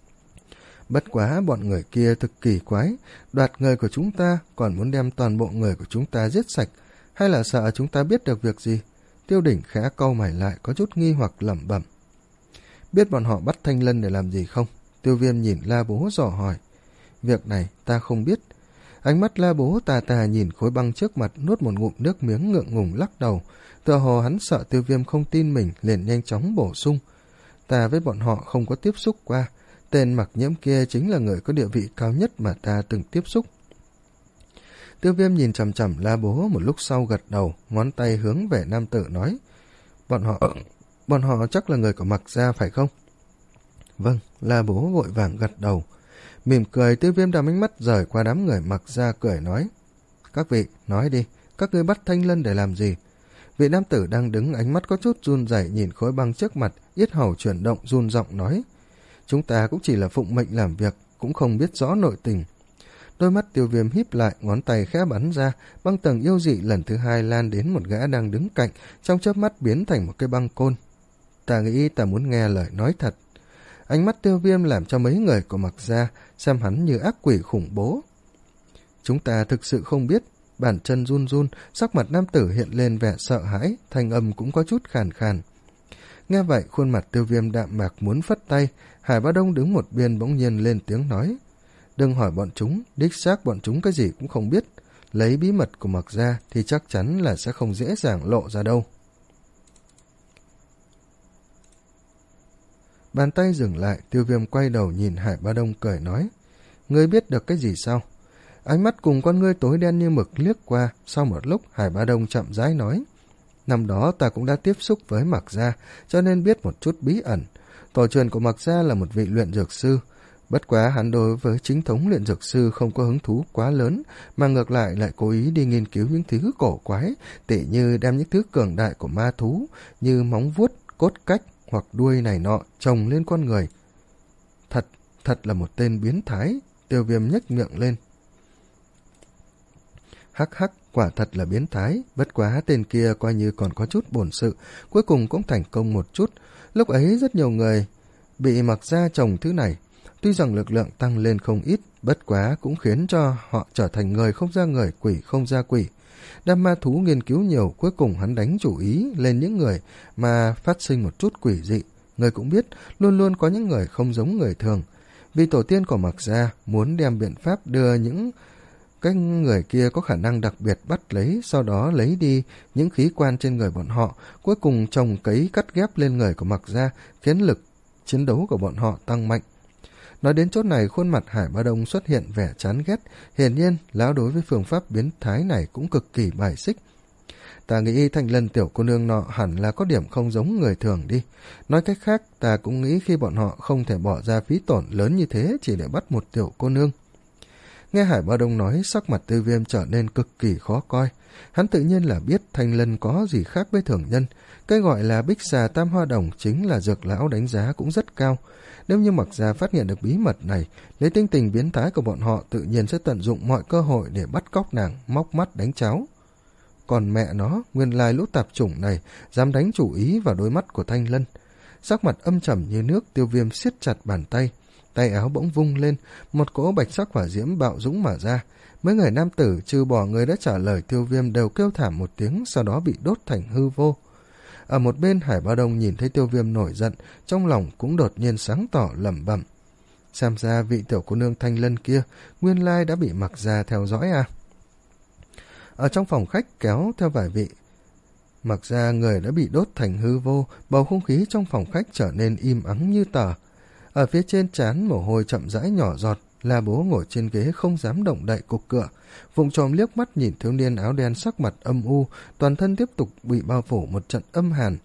A: Bất quá bọn người kia thực kỳ quái, đoạt người của chúng ta, còn muốn đem toàn bộ người của chúng ta giết sạch, hay là sợ chúng ta biết được việc gì? Tiêu Đỉnh khẽ cau mày lại, có chút nghi hoặc lẩm bẩm. Biết bọn họ bắt Thanh Lân để làm gì không? Tiêu Viêm nhìn La Bố dò hỏi. Việc này ta không biết. Ánh mắt La Bố tà tà nhìn khối băng trước mặt, nuốt một ngụm nước miếng ngượng ngùng lắc đầu. Tựa hồ hắn sợ Tiêu Viêm không tin mình, liền nhanh chóng bổ sung. Ta với bọn họ không có tiếp xúc qua. Tên Mặc Nhiễm kia chính là người có địa vị cao nhất mà ta từng tiếp xúc. Tiêu Viêm nhìn chằm chằm La Bố một lúc sau gật đầu, ngón tay hướng về nam tử nói. Bọn họ... bọn họ chắc là người của Mặc gia phải không? Vâng, La Bố vội vàng gật đầu. Mỉm cười, Tiêu Viêm đàm ánh mắt rời qua đám người Mặc gia cười nói. Các vị, nói đi, các ngươi bắt Thanh Lân để làm gì? Vị nam tử đang đứng ánh mắt có chút run rẩy nhìn khối băng trước mặt, yết hầu chuyển động run giọng nói. Chúng ta cũng chỉ là phụng mệnh làm việc, cũng không biết rõ nội tình. Đôi mắt Tiêu Viêm híp lại, ngón tay khẽ bắn ra, băng tầng yêu dị lần thứ hai lan đến một gã đang đứng cạnh, trong chớp mắt biến thành một cái băng côn. Ta nghĩ ta muốn nghe lời nói thật. Ánh mắt Tiêu Viêm làm cho mấy người của Mặc gia xem hắn như ác quỷ khủng bố. Chúng ta thực sự không biết. Bàn chân run run, sắc mặt nam tử hiện lên vẻ sợ hãi, thanh âm cũng có chút khàn khàn. Nghe vậy, khuôn mặt Tiêu Viêm đạm mạc muốn phất tay. Hải Bá Đông đứng một bên bỗng nhiên lên tiếng nói. Đừng hỏi bọn chúng, đích xác bọn chúng cái gì cũng không biết. Lấy bí mật của Mặc gia thì chắc chắn là sẽ không dễ dàng lộ ra đâu. Bàn tay dừng lại, Tiêu Viêm quay đầu nhìn Hải Ba Đông cười nói, ngươi biết được cái gì sao? Ánh mắt cùng con ngươi tối đen như mực liếc qua, sau một lúc Hải Ba Đông chậm rãi nói, năm đó ta cũng đã tiếp xúc với Mạc Gia, cho nên biết một chút bí ẩn. Tổ truyền của Mạc Gia là một vị luyện dược sư, bất quá hắn đối với chính thống luyện dược sư không có hứng thú quá lớn, mà ngược lại lại cố ý đi nghiên cứu những thứ cổ quái, tỉ như đem những thứ cường đại của ma thú như móng vuốt, cốt cách hoặc đuôi này nọ trồng lên con người. Thật, thật là một tên biến thái. Tiêu Viêm nhếch miệng lên. Hắc hắc, quả thật là biến thái, bất quá tên kia coi như còn có chút bổn sự, cuối cùng cũng thành công một chút. Lúc ấy rất nhiều người bị Mạc Gia trồng thứ này, tuy rằng lực lượng tăng lên không ít, bất quá cũng khiến cho họ trở thành người không ra người, quỷ không ra quỷ. Đám ma thú nghiên cứu nhiều, cuối cùng hắn đánh chủ ý lên những người mà phát sinh một chút quỷ dị. Người cũng biết, luôn luôn có những người không giống người thường. Vì tổ tiên của Mạc Gia muốn đem biện pháp đưa những cái người kia có khả năng đặc biệt bắt lấy, sau đó lấy đi những khí quan trên người bọn họ, cuối cùng trồng cấy cắt ghép lên người của Mạc Gia, khiến lực chiến đấu của bọn họ tăng mạnh. Nói đến chỗ này, khuôn mặt Hải Ba Đông xuất hiện vẻ chán ghét, hiển nhiên lão đối với phương pháp biến thái này cũng cực kỳ bài xích. Ta nghĩ Thanh Lân tiểu cô nương nọ hẳn là có điểm không giống người thường đi. Nói cách khác, ta cũng nghĩ khi bọn họ không thể bỏ ra phí tổn lớn như thế chỉ để bắt một tiểu cô nương. Nghe Hải Ba Đông nói, sắc mặt Tiêu Viêm trở nên cực kỳ khó coi. Hắn tự nhiên là biết Thanh Lân có gì khác với thường nhân. Cái gọi là bích xà tam hoa đồng chính là dược lão đánh giá cũng rất cao. Nếu như Mạc Gia phát hiện được bí mật này, lấy tinh tình biến thái của bọn họ tự nhiên sẽ tận dụng mọi cơ hội để bắt cóc nàng, móc mắt đánh cháo. Còn mẹ nó, nguyên lai lũ tạp chủng này dám đánh chủ ý vào đôi mắt của Thanh Lân. Sắc mặt âm trầm như nước, Tiêu Viêm siết chặt bàn tay. Tay áo bỗng vung lên, một cỗ bạch sắc hỏa diễm bạo dũng mà ra. Mấy người nam tử trừ bỏ người đã trả lời Tiêu Viêm đều kêu thảm một tiếng, sau đó bị đốt thành hư vô. Ở một bên, Hải Ba Đông nhìn thấy Tiêu Viêm nổi giận, trong lòng cũng đột nhiên sáng tỏ lẩm bẩm. Xem ra vị tiểu cô nương Thanh Lân kia nguyên lai đã bị Mạc Gia theo dõi à? Ở trong phòng khách kéo theo vài vị Mạc Gia người đã bị đốt thành hư vô, bầu không khí trong phòng khách trở nên im ắng như tờ. Ở phía trên trán mồ hôi chậm rãi nhỏ giọt, La Bố ngồi trên ghế không dám động đậy cục cửa, vùng tròm liếc mắt nhìn thiếu niên áo đen sắc mặt âm u, toàn thân tiếp tục bị bao phủ một trận âm hàn.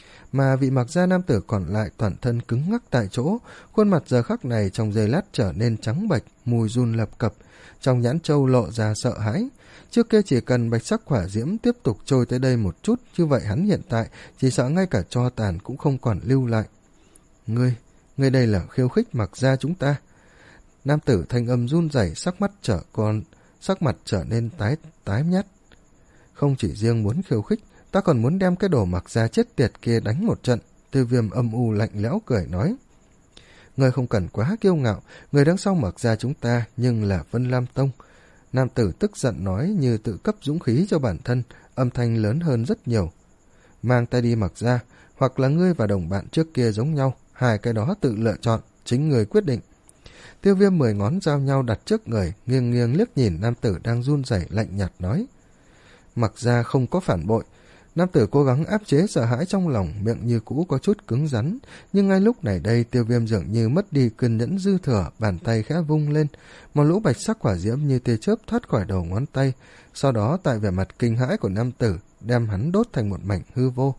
A: Mà vị Mạc Gia nam tử còn lại toàn thân cứng ngắc tại chỗ, khuôn mặt giờ khắc này trong giây lát trở nên trắng bệch, mùi run lập cập, trong nhãn châu lộ ra sợ hãi. Trước kia chỉ cần bạch sắc hỏa diễm tiếp tục trôi tới đây một chút, như vậy hắn hiện tại chỉ sợ ngay cả tro tàn cũng không còn lưu lại. Ngươi, ngươi đây là khiêu khích Mạc Gia chúng ta. Nam tử thanh âm run rẩy, sắc mắt trở con, sắc mặt trở nên tái tái nhát. Không chỉ riêng muốn khiêu khích, ta còn muốn đem cái đồ Mạc Gia chết tiệt kia đánh một trận. Tiêu Viêm âm u lạnh lẽo cười nói. Ngươi không cần quá kiêu ngạo, người đằng sau Mạc Gia chúng ta nhưng là Vân Lam Tông. Nam tử tức giận nói như tự cấp dũng khí cho bản thân, âm thanh lớn hơn rất nhiều. Mang tay đi Mạc Gia, hoặc là ngươi và đồng bạn trước kia giống nhau, hai cái đó tự lựa chọn, chính người quyết định. Tiêu Viêm mười ngón giao nhau đặt trước người, nghiêng nghiêng liếc nhìn nam tử đang run rẩy lạnh nhạt nói. Mạc Gia không có phản bội. Nam tử cố gắng áp chế sợ hãi trong lòng, miệng như cũ có chút cứng rắn, nhưng ngay lúc này đây Tiêu Viêm dường như mất đi kiên nhẫn dư thừa, bàn tay khẽ vung lên, một lũ bạch sắc hỏa diễm như tia chớp thoát khỏi đầu ngón tay, sau đó tại vẻ mặt kinh hãi của nam tử đem hắn đốt thành một mảnh hư vô.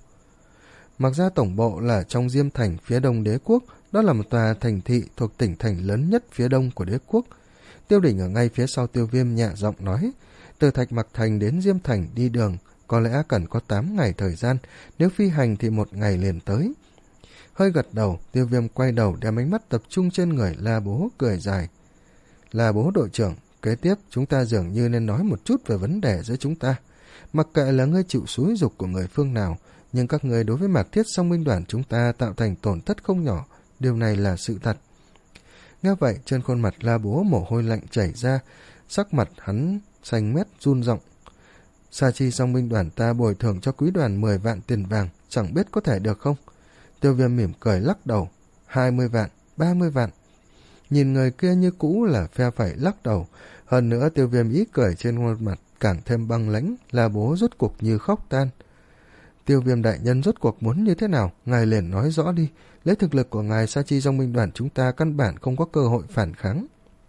A: Mạc Gia tổng bộ là trong Diêm Thành phía đông đế quốc, đó là một tòa thành thị thuộc tỉnh thành lớn nhất phía đông của đế quốc. Tiêu Đỉnh ở ngay phía sau Tiêu Viêm nhẹ giọng nói, từ Thạch Mặc Thành đến Diêm Thành đi đường có lẽ cần có tám ngày thời gian, nếu phi hành thì một ngày liền tới. Hơi gật đầu, Tiêu Viêm quay đầu đem ánh mắt tập trung trên người La Bố, cười dài. La Bố đội trưởng, kế tiếp chúng ta dường như nên nói một chút về vấn đề giữa chúng ta. Mặc kệ là ngươi chịu xúi dục của người phương nào, nhưng các người đối với Mạc Thiết Song Binh Đoàn chúng ta tạo thành tổn thất không nhỏ, điều này là sự thật. Nghe vậy, trên khuôn mặt La Bố mồ hôi lạnh chảy ra, sắc mặt hắn xanh mét run rộng. Sa Chi Song Binh Đoàn ta bồi thường cho quý đoàn mười vạn tiền vàng, chẳng biết có thể được không? Tiêu Viêm mỉm cười lắc đầu. Hai mươi vạn, ba mươi vạn. Nhìn người kia như cũ là phe phẩy lắc đầu. Hơn nữa Tiêu Viêm ý cười trên khuôn mặt càng thêm băng lãnh, La Bố rốt cục như khóc tan. Tiêu Viêm đại nhân rốt cuộc muốn như thế nào, ngài liền nói rõ đi. Lấy thực lực của ngài, Sa Chi Dòng Binh Đoàn chúng ta căn bản không có cơ hội phản kháng.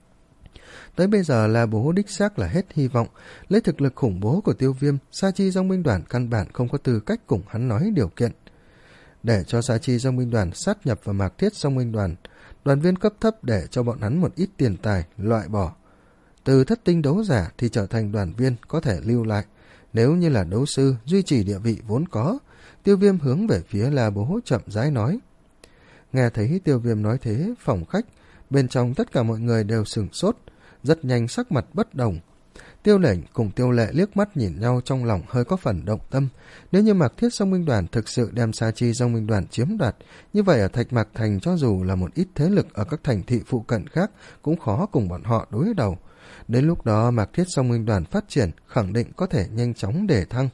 A: Tới bây giờ là bố đích xác là hết hy vọng. Lấy thực lực khủng bố của Tiêu Viêm, Sa Chi Dòng Binh Đoàn căn bản không có tư cách cùng hắn nói điều kiện. Để cho Sa Chi Dòng Binh Đoàn sát nhập vào Mạc Thiết Dòng Binh Đoàn, đoàn viên cấp thấp để cho bọn hắn một ít tiền tài loại bỏ. Từ thất tinh đấu giả thì trở thành đoàn viên có thể lưu lại. Nếu như là đấu sư, duy trì địa vị vốn có. Tiêu Viêm hướng về phía La Bố chậm rãi nói. Nghe thấy Tiêu Viêm nói thế, phòng khách bên trong tất cả mọi người đều sửng sốt, rất nhanh sắc mặt bất đồng. Tiêu Lệnh cùng Tiêu Lệ liếc mắt nhìn nhau, trong lòng hơi có phần động tâm. Nếu như Mạc Thiết Dòng Binh Đoàn thực sự đem Sa Chi Dòng Binh Đoàn chiếm đoạt, như vậy ở Thạch Mạc Thành cho dù là một ít thế lực ở các thành thị phụ cận khác cũng khó cùng bọn họ đối đầu. Đến lúc đó Mạc Thiết Dòng Binh Đoàn phát triển khẳng định có thể nhanh chóng đề thăng.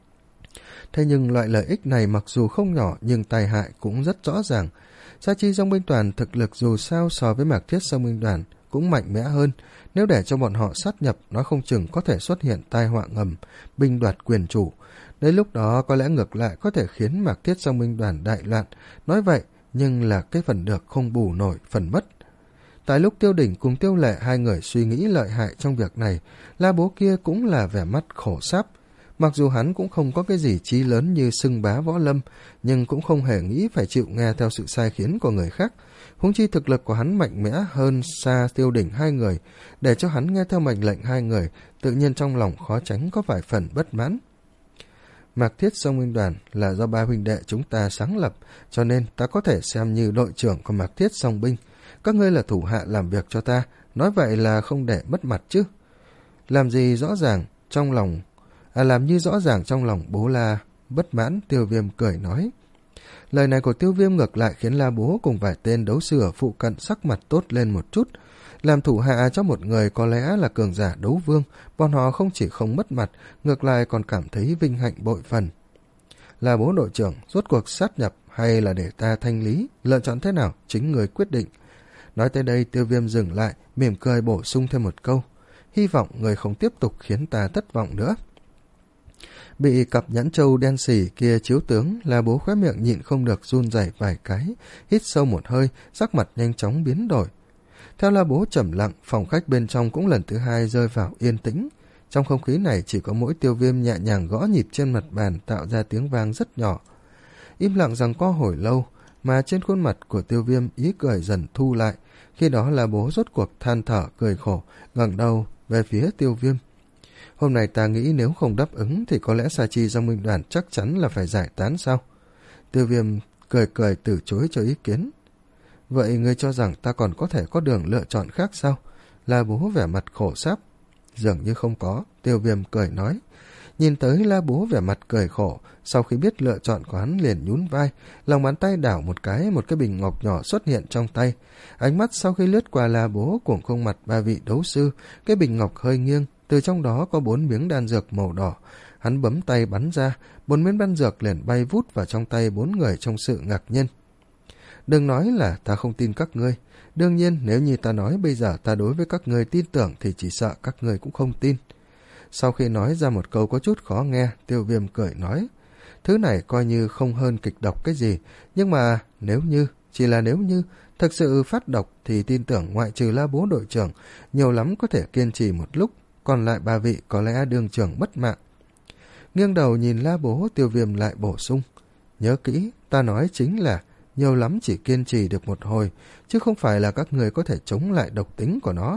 A: Thế nhưng loại lợi ích này mặc dù không nhỏ nhưng tai hại cũng rất rõ ràng. Sa Chi Dòng Binh Đoàn thực lực dù sao so với Mạc Thiết Dòng Binh Đoàn cũng mạnh mẽ hơn. Nếu để cho bọn họ sát nhập, nó không chừng có thể xuất hiện tai họa ngầm, binh đoạt quyền chủ. Đến lúc đó có lẽ ngược lại có thể khiến Mạc Thiết Dòng Binh Đoàn đại loạn. Nói vậy, nhưng là cái phần được không bù nổi phần mất. Tại lúc Tiêu Đỉnh cùng Tiêu Lệ hai người suy nghĩ lợi hại trong việc này, La Bố kia cũng là vẻ mắt khổ sáp. Mặc dù hắn cũng không có cái gì chí lớn như xưng bá võ lâm, nhưng cũng không hề nghĩ phải chịu nghe theo sự sai khiến của người khác. Huống chi thực lực của hắn mạnh mẽ hơn xa Tiêu Đỉnh hai người, để cho hắn nghe theo mệnh lệnh hai người, tự nhiên trong lòng khó tránh có vài phần bất mãn. Mạc Thiết Dòng Binh Đoàn là do ba huynh đệ chúng ta sáng lập, cho nên ta có thể xem như đội trưởng của Mạc Thiết Dòng Binh. Các ngươi là thủ hạ làm việc cho ta, nói vậy là không để mất mặt chứ. Làm gì rõ ràng trong lòng, à làm như rõ ràng trong lòng Bố La bất mãn. Tiêu Viêm cười nói. Lời này của Tiêu Viêm ngược lại khiến La Bố cùng vài tên đấu sư ở phụ cận sắc mặt tốt lên một chút. Làm thủ hạ cho một người có lẽ là cường giả đấu vương, bọn họ không chỉ không mất mặt, ngược lại còn cảm thấy vinh hạnh bội phần. La Bố đội trưởng, rốt cuộc sát nhập hay là để ta thanh lý, lựa chọn thế nào chính người quyết định. Nói tới đây, Tiêu Viêm dừng lại, mỉm cười bổ sung thêm một câu. Hy vọng người không tiếp tục khiến ta thất vọng nữa. Bị cặp nhãn châu đen xỉ kia chiếu tướng, La Bố khóe miệng nhịn không được run rẩy vài cái, hít sâu một hơi, sắc mặt nhanh chóng biến đổi. Theo La Bố trầm lặng, phòng khách bên trong cũng lần thứ hai rơi vào yên tĩnh. Trong không khí này chỉ có mỗi Tiêu Viêm nhẹ nhàng gõ nhịp trên mặt bàn tạo ra tiếng vang rất nhỏ. Im lặng rằng có hồi lâu, mà trên khuôn mặt của Tiêu Viêm ý cười dần thu lại. Khi đó La Bố rốt cuộc than thở cười khổ, ngẩng đầu về phía Tiêu Viêm. Hôm nay ta nghĩ nếu không đáp ứng thì có lẽ Sa Chi Dòng Binh Đoàn chắc chắn là phải giải tán sao? Tiêu Viêm cười cười từ chối cho ý kiến. Vậy ngươi cho rằng ta còn có thể có đường lựa chọn khác sao? La Bố vẻ mặt khổ sáp. Dường như không có, Tiêu Viêm cười nói. Nhìn tới La Bố vẻ mặt cười khổ, sau khi biết lựa chọn của hắn liền nhún vai, lòng bàn tay đảo một cái, một cái bình ngọc nhỏ xuất hiện trong tay. Ánh mắt sau khi lướt qua La Bố cùng khuôn mặt ba vị đấu sư, cái bình ngọc hơi nghiêng, từ trong đó có bốn miếng đan dược màu đỏ. Hắn bấm tay bắn ra, bốn miếng đan dược liền bay vút vào trong tay bốn người trong sự ngạc nhiên. Đừng nói là ta không tin các ngươi. Đương nhiên nếu như ta nói bây giờ ta đối với các ngươi tin tưởng thì chỉ sợ các ngươi cũng không tin. Sau khi nói ra một câu có chút khó nghe, Tiêu Viêm cười nói. Thứ này coi như không hơn kịch độc cái gì, nhưng mà nếu như, chỉ là nếu như, thực sự phát độc thì tin tưởng ngoại trừ La Bố đội trưởng, nhiều lắm có thể kiên trì một lúc, còn lại ba vị có lẽ đương trưởng mất mạng. Nghiêng đầu nhìn La Bố, Tiêu Viêm lại bổ sung. Nhớ kỹ, ta nói chính là nhiều lắm chỉ kiên trì được một hồi, chứ không phải là các người có thể chống lại độc tính của nó.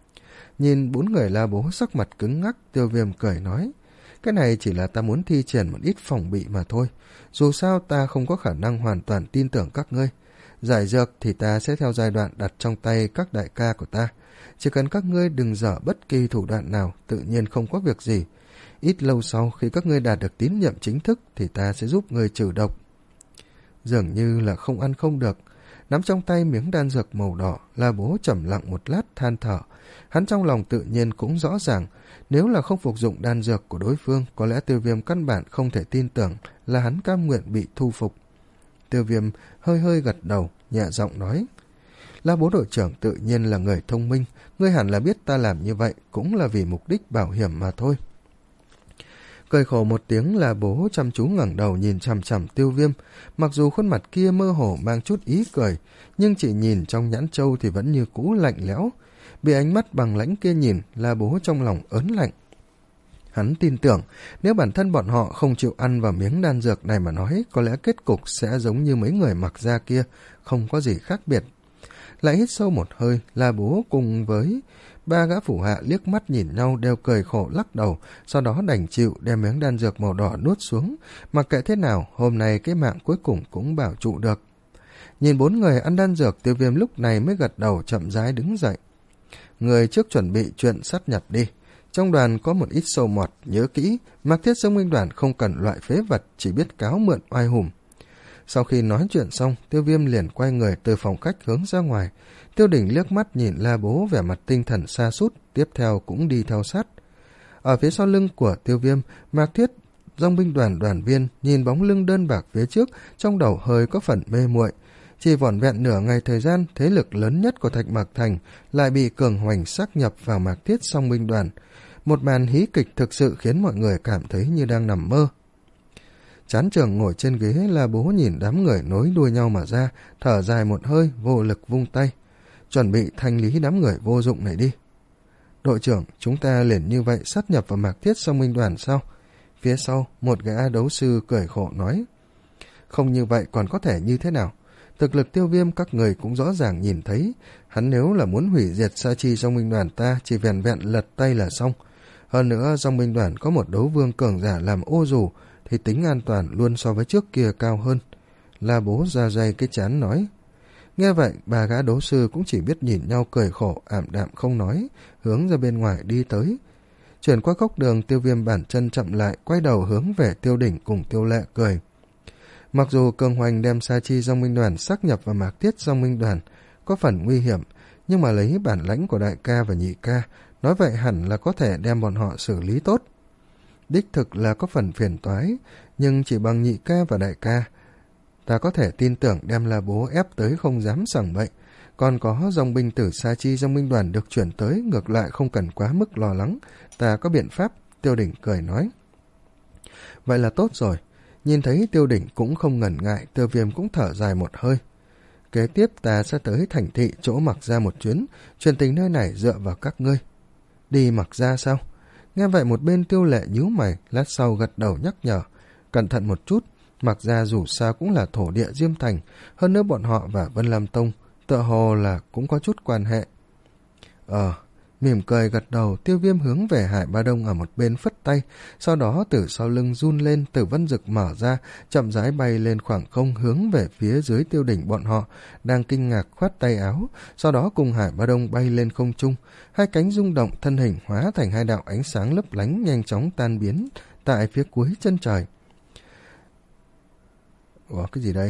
A: Nhìn bốn người La Bố sắc mặt cứng ngắc, Tiêu Viêm cười nói. Cái này chỉ là ta muốn thi triển một ít phòng bị mà thôi. Dù sao ta không có khả năng hoàn toàn tin tưởng các ngươi. Giải dược thì ta sẽ theo giai đoạn đặt trong tay các đại ca của ta. Chỉ cần các ngươi đừng dở bất kỳ thủ đoạn nào, tự nhiên không có việc gì. Ít lâu sau khi các ngươi đạt được tín nhiệm chính thức thì ta sẽ giúp ngươi trừ độc. Dường như là không ăn không được. Nắm trong tay miếng đan dược màu đỏ, La Bố trầm lặng một lát than thở. Hắn trong lòng tự nhiên cũng rõ ràng, nếu là không phục dụng đan dược của đối phương, có lẽ Tiêu Viêm căn bản không thể tin tưởng là hắn cam nguyện bị thu phục. Tiêu Viêm hơi hơi gật đầu, nhẹ giọng nói. La Bố đội trưởng tự nhiên là người thông minh, ngươi hẳn là biết ta làm như vậy cũng là vì mục đích bảo hiểm mà thôi. Cười khổ một tiếng, là bố chăm chú ngẩng đầu nhìn chằm chằm Tiêu Viêm. Mặc dù khuôn mặt kia mơ hồ mang chút ý cười, nhưng chỉ nhìn trong nhãn châu thì vẫn như cũ lạnh lẽo. Bị ánh mắt bằng lãnh kia nhìn, là bố trong lòng ớn lạnh. Hắn tin tưởng, nếu bản thân bọn họ không chịu ăn vào miếng đan dược này mà nói, có lẽ kết cục sẽ giống như mấy người mặc da kia, không có gì khác biệt. Lại hít sâu một hơi, là bố cùng với ba gã phủ hạ liếc mắt nhìn nhau đều cười khổ lắc đầu, sau đó đành chịu đem miếng đan dược màu đỏ nuốt xuống. Mặc kệ thế nào, hôm nay cái mạng cuối cùng cũng bảo trụ được. Nhìn bốn người ăn đan dược, Tiêu Viêm lúc này mới gật đầu chậm rãi đứng dậy. Người trước chuẩn bị chuyện sát nhập đi. Trong đoàn có một ít sâu mọt, nhớ kỹ, Mạc Thiết Dông Binh đoàn không cần loại phế vật, chỉ biết cáo mượn oai hùng. Sau khi nói chuyện xong, Tiêu Viêm liền quay người từ phòng khách hướng ra ngoài. Tiêu Đỉnh liếc mắt nhìn La Bố vẻ mặt tinh thần sa sút, tiếp theo cũng đi theo sát. Ở phía sau lưng của Tiêu Viêm, Mạc Thiết Dông Binh đoàn đoàn viên nhìn bóng lưng đơn bạc phía trước, trong đầu hơi có phần mê muội. Chỉ vỏn vẹn nửa ngày thời gian, thế lực lớn nhất của Thạch Mạc Thành lại bị cường hoành xác nhập vào Mạc Thiết Dông Binh đoàn. Một màn hí kịch thực sự khiến mọi người cảm thấy như đang nằm mơ. Chán trường ngồi trên ghế, La Bố nhìn đám người nối đuôi nhau mà ra, thở dài một hơi, vô lực vung tay. Chuẩn bị thanh lý đám người vô dụng này đi. Đội trưởng, chúng ta liền như vậy sát nhập vào Mạc Thiết Dông Binh đoàn sao? Phía sau, một gã đấu sư cười khổ nói. Không như vậy còn có thể như thế nào? Thực lực Tiêu Viêm các người cũng rõ ràng nhìn thấy. Hắn nếu là muốn hủy diệt Sa Chi Dông Binh đoàn ta, chỉ vẹn vẹn lật tay là xong. Hơn nữa, Dông Binh đoàn có một đấu vương cường giả làm ô dù, thì tính an toàn luôn so với trước kia cao hơn. La Bố ra dày cái chán nói. Nghe vậy, bà gã đấu sư cũng chỉ biết nhìn nhau cười khổ, ảm đạm không nói, hướng ra bên ngoài đi tới. Chuyển qua góc đường, Tiêu Viêm bản chân chậm lại, quay đầu hướng về Tiêu Đỉnh cùng Tiêu Lệ cười. Mặc dù cường hoành đem Sa Chi Dông Binh đoàn xác nhập vào Mạc Thiết Dông Binh đoàn có phần nguy hiểm, nhưng mà lấy bản lãnh của đại ca và nhị ca, nói vậy hẳn là có thể đem bọn họ xử lý tốt. Đích thực là có phần phiền toái, nhưng chỉ bằng nhị ca và đại ca, ta có thể tin tưởng đem La Bố ép tới không dám sảng bậy. Còn có dòng binh tử Sa Chi Dông Binh đoàn được chuyển tới, ngược lại không cần quá mức lo lắng, ta có biện pháp. Tiêu Đỉnh cười nói. Vậy là tốt rồi. Nhìn thấy Tiêu Đỉnh cũng không ngần ngại, Tiêu Viêm cũng thở dài một hơi. Kế tiếp ta sẽ tới thành thị chỗ Mặc Gia một chuyến, truyền tình nơi này dựa vào các ngươi. Đi Mặc Gia sao? Nghe vậy một bên Tiêu Lệ nhíu mày, lát sau gật đầu nhắc nhở. Cẩn thận một chút, Mặc Gia dù sao cũng là thổ địa Diêm Thành, hơn nữa bọn họ và Vân Lam Tông tựa hồ là cũng có chút quan hệ. Ờ, mỉm cười gật đầu, Tiêu Viêm hướng về Hải Ba Đông ở một bên phất tay, sau đó từ sau lưng run lên, Tử Vân Dực mở ra, chậm rãi bay lên khoảng không hướng về phía dưới Tiêu Đỉnh bọn họ, đang kinh ngạc khoát tay áo, sau đó cùng Hải Ba Đông bay lên không trung, hai cánh rung động, thân hình hóa thành hai đạo ánh sáng lấp lánh nhanh chóng tan biến tại phía cuối chân trời. Ủa, cái gì đây?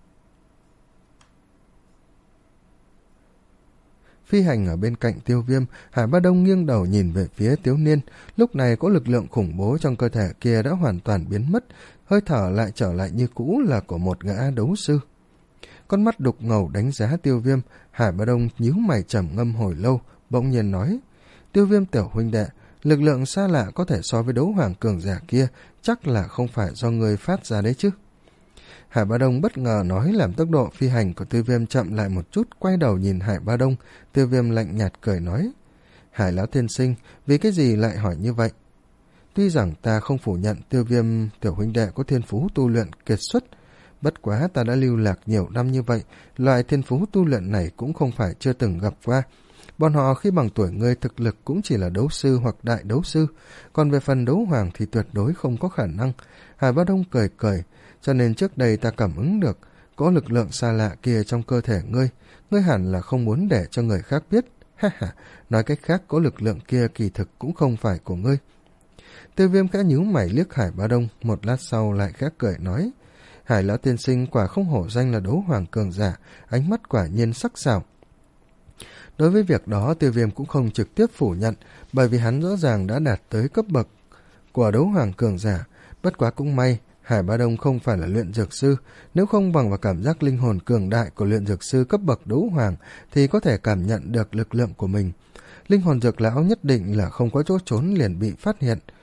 A: Phi hành ở bên cạnh Tiêu Viêm, Hải Ba Đông nghiêng đầu nhìn về phía Tiếu Niên. Lúc này có lực lượng khủng bố trong cơ thể kia đã hoàn toàn biến mất, hơi thở lại trở lại như cũ là của một gã đấu sư. Con mắt đục ngầu đánh giá Tiêu Viêm, Hải Ba Đông nhíu mày trầm ngâm hồi lâu, bỗng nhiên nói. Tiêu Viêm tiểu huynh đệ, lực lượng xa lạ có thể so với đấu hoàng cường giả kia, chắc là không phải do người phát ra đấy chứ. Hải Ba Đông bất ngờ nói làm tốc độ phi hành của Tiêu Viêm chậm lại một chút, quay đầu nhìn Hải Ba Đông. Tiêu Viêm lạnh nhạt cười nói. Hải lão tiên sinh, vì cái gì lại hỏi như vậy? Tuy rằng ta không phủ nhận Tiêu Viêm tiểu huynh đệ có thiên phú tu luyện kiệt xuất, bất quá ta đã lưu lạc nhiều năm như vậy, loại thiên phú tu luyện này cũng không phải chưa từng gặp qua. Bọn họ khi bằng tuổi ngươi thực lực cũng chỉ là đấu sư hoặc đại đấu sư, còn về phần đấu hoàng thì tuyệt đối không có khả năng. Hải Ba Đông cười cười, cho nên trước đây ta cảm ứng được có lực lượng xa lạ kia trong cơ thể ngươi, ngươi hẳn là không muốn để cho người khác biết. Ha ha, nói cách khác có lực lượng kia kỳ thực cũng không phải của ngươi. Tiêu Viêm khẽ nhíu mày liếc Hải Ba Đông, một lát sau lại khẽ cười nói. Hải lão tiên sinh quả không hổ danh là đấu hoàng cường giả, ánh mắt quả nhiên sắc sảo. Đối với việc đó Tiêu Viêm cũng không trực tiếp phủ nhận, bởi vì hắn rõ ràng đã đạt tới cấp bậc của đấu hoàng cường giả. Bất quá cũng may Hải Ba Đông không phải là luyện dược sư, nếu không bằng vào cảm giác linh hồn cường đại của luyện dược sư cấp bậc đấu hoàng thì có thể cảm nhận được lực lượng của mình. Linh hồn dược lão nhất định là không có chỗ trốn liền bị phát hiện.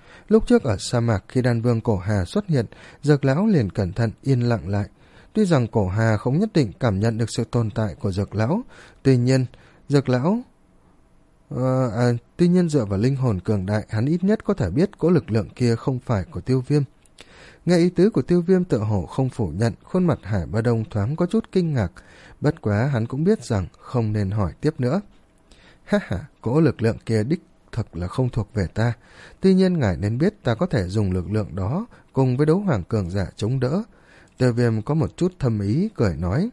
A: Lúc trước ở sa mạc khi đan vương Cổ Hà xuất hiện, Dược lão liền cẩn thận yên lặng lại. Tuy rằng Cổ Hà không nhất định cảm nhận được sự tồn tại của Dược lão, tuy nhiên Dược lão à, à, tuy nhiên dựa vào linh hồn cường đại, hắn ít nhất có thể biết cỗ lực lượng kia không phải của Tiêu Viêm. Nghe ý tứ của Tiêu Viêm tựa hồ không phủ nhận, khuôn mặt Hải Ba Đông thoáng có chút kinh ngạc, bất quá hắn cũng biết rằng không nên hỏi tiếp nữa. Ha ha, cỗ lực lượng kia đích thực là không thuộc về ta, tuy nhiên ngài nên biết ta có thể dùng lực lượng đó cùng với đấu hoàng cường giả chống đỡ. Tiêu Viêm có một chút thâm ý cười nói.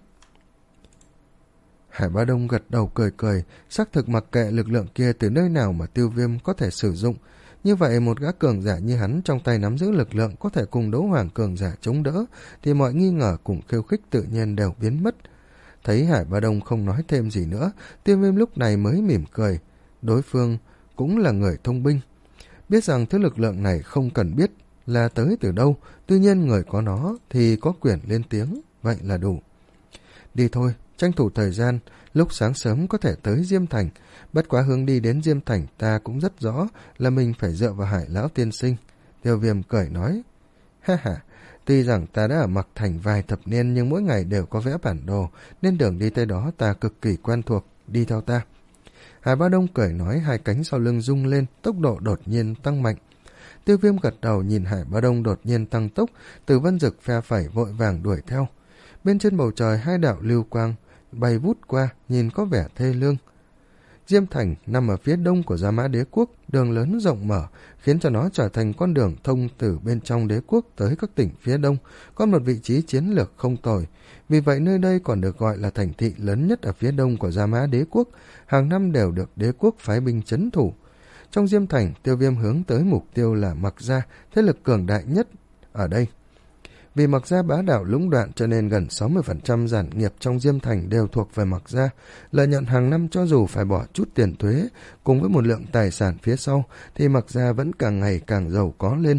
A: Hải Ba Đông gật đầu cười cười, xác thực mặc kệ lực lượng kia từ nơi nào mà Tiêu Viêm có thể sử dụng. Như vậy một gã cường giả như hắn trong tay nắm giữ lực lượng có thể cùng đấu hoàng cường giả chống đỡ, thì mọi nghi ngờ cùng khiêu khích tự nhiên đều biến mất. Thấy Hải Ba Đông không nói thêm gì nữa, Tiêu Viêm lúc này mới mỉm cười. Đối phương cũng là người thông minh, biết rằng thứ lực lượng này không cần biết là tới từ đâu, tuy nhiên người có nó thì có quyền lên tiếng, vậy là đủ. Đi thôi, tranh thủ thời gian, lúc sáng sớm có thể tới Diêm Thành, bất quá hướng đi đến Diêm Thành ta cũng rất rõ là mình phải dựa vào Hải lão tiên sinh. Tiêu Viêm cười nói. Ha ha, tuy rằng ta đã ở Mặc Thành vài thập niên nhưng mỗi ngày đều có vẽ bản đồ, nên đường đi tới đó ta cực kỳ quen thuộc, đi theo ta. Hải Ba Đông cười nói, hai cánh sau lưng rung lên, tốc độ đột nhiên tăng mạnh. Tiêu Viêm gật đầu nhìn Hải Ba Đông đột nhiên tăng tốc, Từ Vân Dực phe phẩy vội vàng đuổi theo. Bên trên bầu trời hai đạo lưu quang bay vút qua, nhìn có vẻ thê lương. Diêm Thành nằm ở phía đông của Gia Mã Đế quốc, đường lớn rộng mở, khiến cho nó trở thành con đường thông từ bên trong đế quốc tới các tỉnh phía đông, có một vị trí chiến lược không tồi. Vì vậy nơi đây còn được gọi là thành thị lớn nhất ở phía đông của Gia Mã Đế quốc, hàng năm đều được đế quốc phái binh trấn thủ. Trong Diêm Thành, Tiêu Viêm hướng tới mục tiêu là Mặc Gia, thế lực cường đại nhất ở đây. Vì Mặc Gia bá đạo lũng đoạn cho nên gần sáu mươi phần trăm sản nghiệp trong Diêm Thành đều thuộc về Mặc Gia. Lợi nhuận hàng năm cho dù phải bỏ chút tiền thuế, cùng với một lượng tài sản phía sau, thì Mặc Gia vẫn càng ngày càng giàu có lên.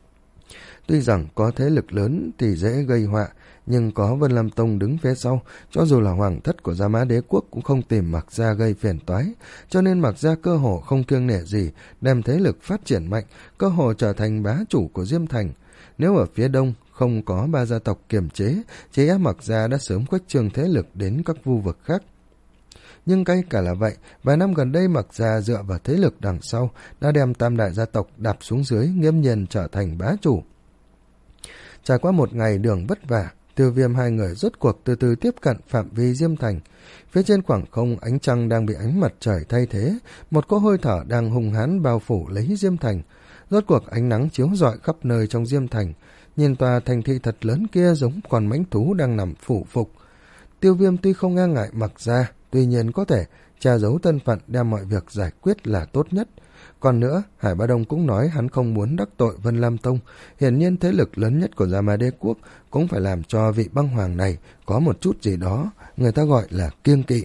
A: Tuy rằng có thế lực lớn thì dễ gây họa, nhưng có Vân Lam Tông đứng phía sau, cho dù là hoàng thất của Gia Mã Đế quốc cũng không tìm Mặc Gia gây phiền toái, cho nên Mặc Gia cơ hồ không kiêng nể gì, đem thế lực phát triển mạnh, cơ hồ trở thành bá chủ của Diêm Thành. Nếu ở phía đông không có ba gia tộc kiềm chế, chế áp Mặc Gia đã sớm khuếch trương thế lực đến các vu vực khác. Nhưng ngay cả là vậy, vài năm gần đây Mặc Gia dựa vào thế lực đằng sau đã đem tam đại gia tộc đạp xuống dưới, nghiêm nhiên trở thành bá chủ. Trải qua một ngày đường vất vả, Tiêu Viêm hai người rốt cuộc từ từ tiếp cận phạm vi Diêm Thành. Phía trên khoảng không, ánh trăng đang bị ánh mặt trời thay thế, một cỗ hơi thở đang hung hãn bao phủ lấy Diêm Thành. Rốt cuộc ánh nắng chiếu rọi khắp nơi trong Diêm Thành, nhìn tòa thành thị thật lớn kia giống con mãnh thú đang nằm phủ phục. Tiêu Viêm tuy không e ngại Mặc Gia, tuy nhiên có thể che giấu thân phận, đem mọi việc giải quyết là tốt nhất. Còn nữa, Hải Ba Đông cũng nói hắn không muốn đắc tội Vân Lam Tông, hiển nhiên thế lực lớn nhất của Gia Mã Đế quốc cũng phải làm cho vị băng hoàng này có một chút gì đó, người ta gọi là kiêng kỵ.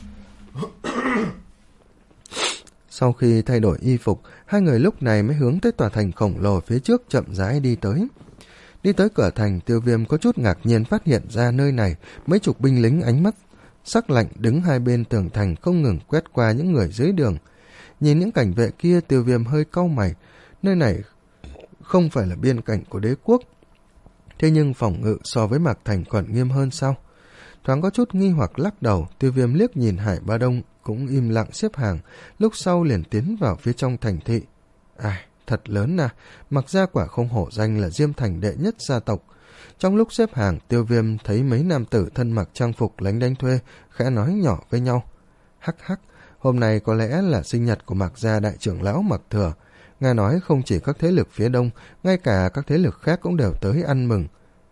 A: Sau khi thay đổi y phục, hai người lúc này mới hướng tới tòa thành khổng lồ phía trước chậm rãi đi tới. Đi tới cửa thành, Tiêu Viêm có chút ngạc nhiên phát hiện ra nơi này mấy chục binh lính ánh mắt sắc lạnh đứng hai bên tường thành không ngừng quét qua những người dưới đường. Nhìn những cảnh vệ kia, Tiêu Viêm hơi cau mày. Nơi này không phải là biên cảnh của đế quốc, thế nhưng phòng ngự so với Mạc Thành còn nghiêm hơn sao? Thoáng có chút nghi hoặc lắc đầu, Tiêu Viêm liếc nhìn Hải Ba Đông cũng im lặng xếp hàng, lúc sau liền tiến vào phía trong thành thị. Ai, thật lớn à, Mặc Gia quả không hổ danh là Diêm Thành đệ nhất gia tộc. Trong lúc xếp hàng, Tiêu Viêm thấy mấy nam tử thân mặc trang phục lính đánh thuê, khẽ nói nhỏ với nhau. Hắc hắc, hôm nay có lẽ là sinh nhật của Mặc Gia đại trưởng lão Mặc Thừa. Nghe nói không chỉ các thế lực phía đông, ngay cả các thế lực khác cũng đều tới ăn mừng.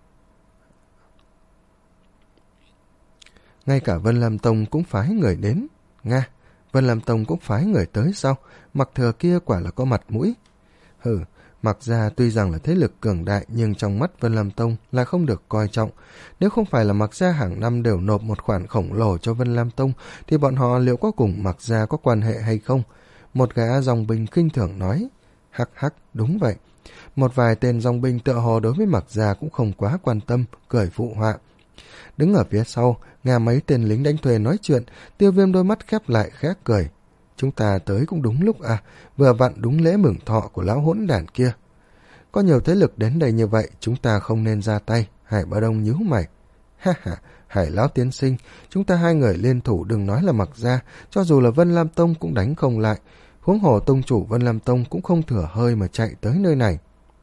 A: Ngay cả Vân Lam Tông cũng phái người đến. Nga, Vân Lam Tông cũng phái người tới sao? Mặc Thừa kia quả là có mặt mũi. Hừ, Mặc Gia tuy rằng là thế lực cường đại, nhưng trong mắt Vân Lam Tông là không được coi trọng. Nếu không phải là Mặc Gia hàng năm đều nộp một khoản khổng lồ cho Vân Lam Tông, thì bọn họ liệu có cùng Mặc Gia có quan hệ hay không? Một gã dòng binh khinh thường nói. Hắc hắc, đúng vậy. Một vài tên dòng binh tựa hồ đối với Mặc Gia cũng không quá quan tâm, cười phụ họa. Đứng ở phía sau, nghe mấy tên lính đánh thuê nói chuyện, Tiêu Viêm đôi mắt khép lại khẽ cười. chúng ta tới cũng đúng lúc à, vừa vặn đúng lễ mừng thọ của lão hỗn đản kia. Có nhiều thế lực đến đây như vậy, chúng ta không nên ra tay. Hải Bá Đông nhíu mày. Ha ha, Hải lão tiên sinh, chúng ta hai người liên thủ đừng nói là Mặc Gia, cho dù là Vân Lam Tông cũng đánh không lại. Huống hồ tông chủ Vân Lam Tông cũng không thừa hơi mà chạy tới nơi này.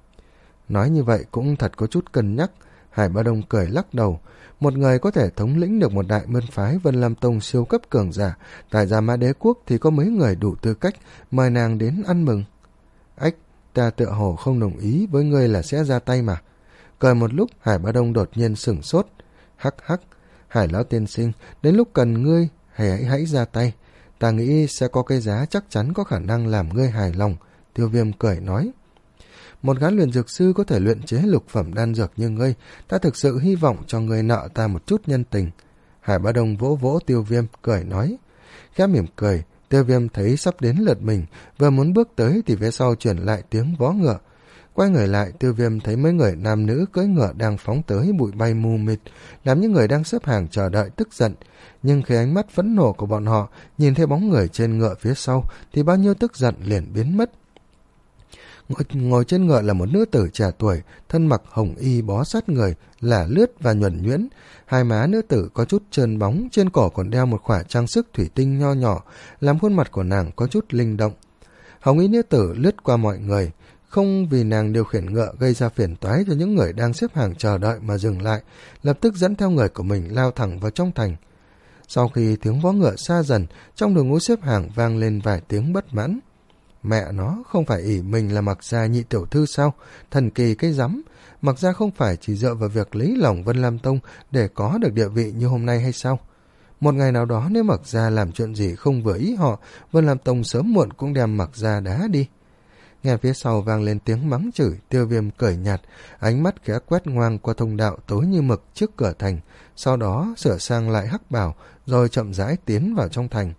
A: Nói như vậy cũng thật có chút cân nhắc. Hải Bá Đông cười lắc đầu. Một người có thể thống lĩnh được một đại môn phái Vân Lam Tông siêu cấp cường giả, tại Gia Mã Đế Quốc thì có mấy người đủ tư cách mời nàng đến ăn mừng. Ách, ta tựa hồ không đồng ý với ngươi là sẽ ra tay mà. Cười một lúc, Hải Bá Đông đột nhiên sửng sốt. Hắc hắc, Hải lão tiên sinh, đến lúc cần ngươi hãy hãy, hãy ra tay. Ta nghĩ sẽ có cái giá chắc chắn có khả năng làm ngươi hài lòng. Tiêu Viêm cười nói. Một gã luyện dược sư có thể luyện chế lục phẩm đan dược như ngươi, ta thực sự hy vọng cho ngươi nợ ta một chút nhân tình. Hải Bá Đông vỗ vỗ Tiêu Viêm, cười nói. Khẽ mỉm cười, Tiêu Viêm thấy sắp đến lượt mình, vừa muốn bước tới thì phía sau chuyển lại tiếng vó ngựa. Quay người lại, Tiêu Viêm thấy mấy người nam nữ cưỡi ngựa đang phóng tới, bụi bay mù mịt, làm những người đang xếp hàng chờ đợi tức giận. Nhưng khi ánh mắt phẫn nộ của bọn họ nhìn thấy bóng người trên ngựa phía sau thì bao nhiêu tức giận liền biến mất. Ngồi, ngồi trên ngựa là một nữ tử trẻ tuổi, thân mặc hồng y bó sát người, là lướt và nhuần nhuyễn. Hai má nữ tử có chút trơn bóng, trên cổ còn đeo một khỏa trang sức thủy tinh nho nhỏ, làm khuôn mặt của nàng có chút linh động. Hồng y nữ tử lướt qua mọi người, không vì nàng điều khiển ngựa gây ra phiền toái cho những người đang xếp hàng chờ đợi mà dừng lại, lập tức dẫn theo người của mình lao thẳng vào trong thành. Sau khi tiếng vó ngựa xa dần, trong đội ngũ xếp hàng vang lên vài tiếng bất mãn. Mẹ nó, không phải ỷ mình là Mặc Gia nhị tiểu thư sao? Thần kỳ cái rắm. Mặc Gia không phải chỉ dựa vào việc lấy lòng Vân Lam Tông để có được địa vị như hôm nay hay sao? Một ngày nào đó nếu Mặc Gia làm chuyện gì không vừa ý họ, Vân Lam Tông sớm muộn cũng đem Mặc Gia đá đi. Nghe phía sau vang lên tiếng mắng chửi, Tiêu Viêm cười nhạt, ánh mắt khẽ quét ngoang qua thông đạo tối như mực trước cửa thành, sau đó sửa sang lại hắc bào, rồi chậm rãi tiến vào trong thành.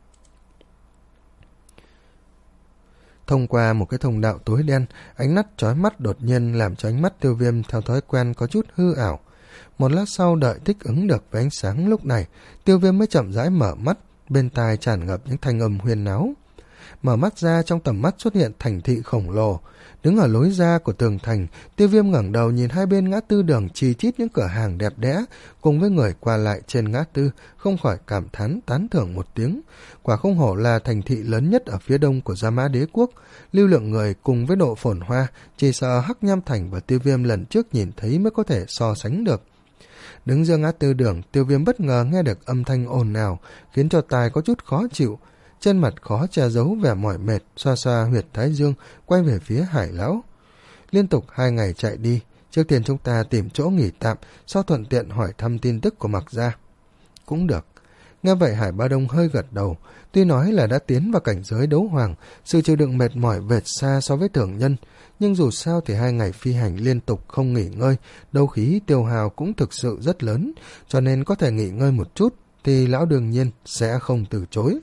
A: Thông qua một cái thông đạo tối đen, ánh nắng chói mắt đột nhiên làm cho ánh mắt Tiêu Viêm theo thói quen có chút hư ảo. Một lát sau đợi thích ứng được với ánh sáng lúc này, Tiêu Viêm mới chậm rãi mở mắt, bên tai tràn ngập những thanh âm huyên náo. Mở mắt ra, trong tầm mắt xuất hiện thành thị khổng lồ. Đứng ở lối ra của tường thành, Tiêu Viêm ngẩng đầu nhìn hai bên ngã tư đường chi chít những cửa hàng đẹp đẽ, cùng với người qua lại trên ngã tư, không khỏi cảm thán tán thưởng một tiếng. Quả không hổ là thành thị lớn nhất ở phía đông của Gia Mã Đế Quốc, lưu lượng người cùng với độ phồn hoa, chỉ sợ Hắc Nham Thành và Tiêu Viêm lần trước nhìn thấy mới có thể so sánh được. Đứng giữa ngã tư đường, Tiêu Viêm bất ngờ nghe được âm thanh ồn ào, khiến cho tai có chút khó chịu. Trên mặt khó che giấu vẻ mỏi mệt, xoa xoa huyệt thái dương, quay về phía Hải lão. Liên tục hai ngày chạy đi, trước tiên chúng ta tìm chỗ nghỉ tạm, sau thuận tiện hỏi thăm tin tức của Mặc Gia. Cũng được. Nghe vậy Hải Bá Đông hơi gật đầu, tuy nói là đã tiến vào cảnh giới đấu hoàng, sự chịu đựng mệt mỏi vệt xa so với thường nhân, nhưng dù sao thì hai ngày phi hành liên tục không nghỉ ngơi, đấu khí tiêu hao cũng thực sự rất lớn, cho nên có thể nghỉ ngơi một chút thì lão đương nhiên sẽ không từ chối.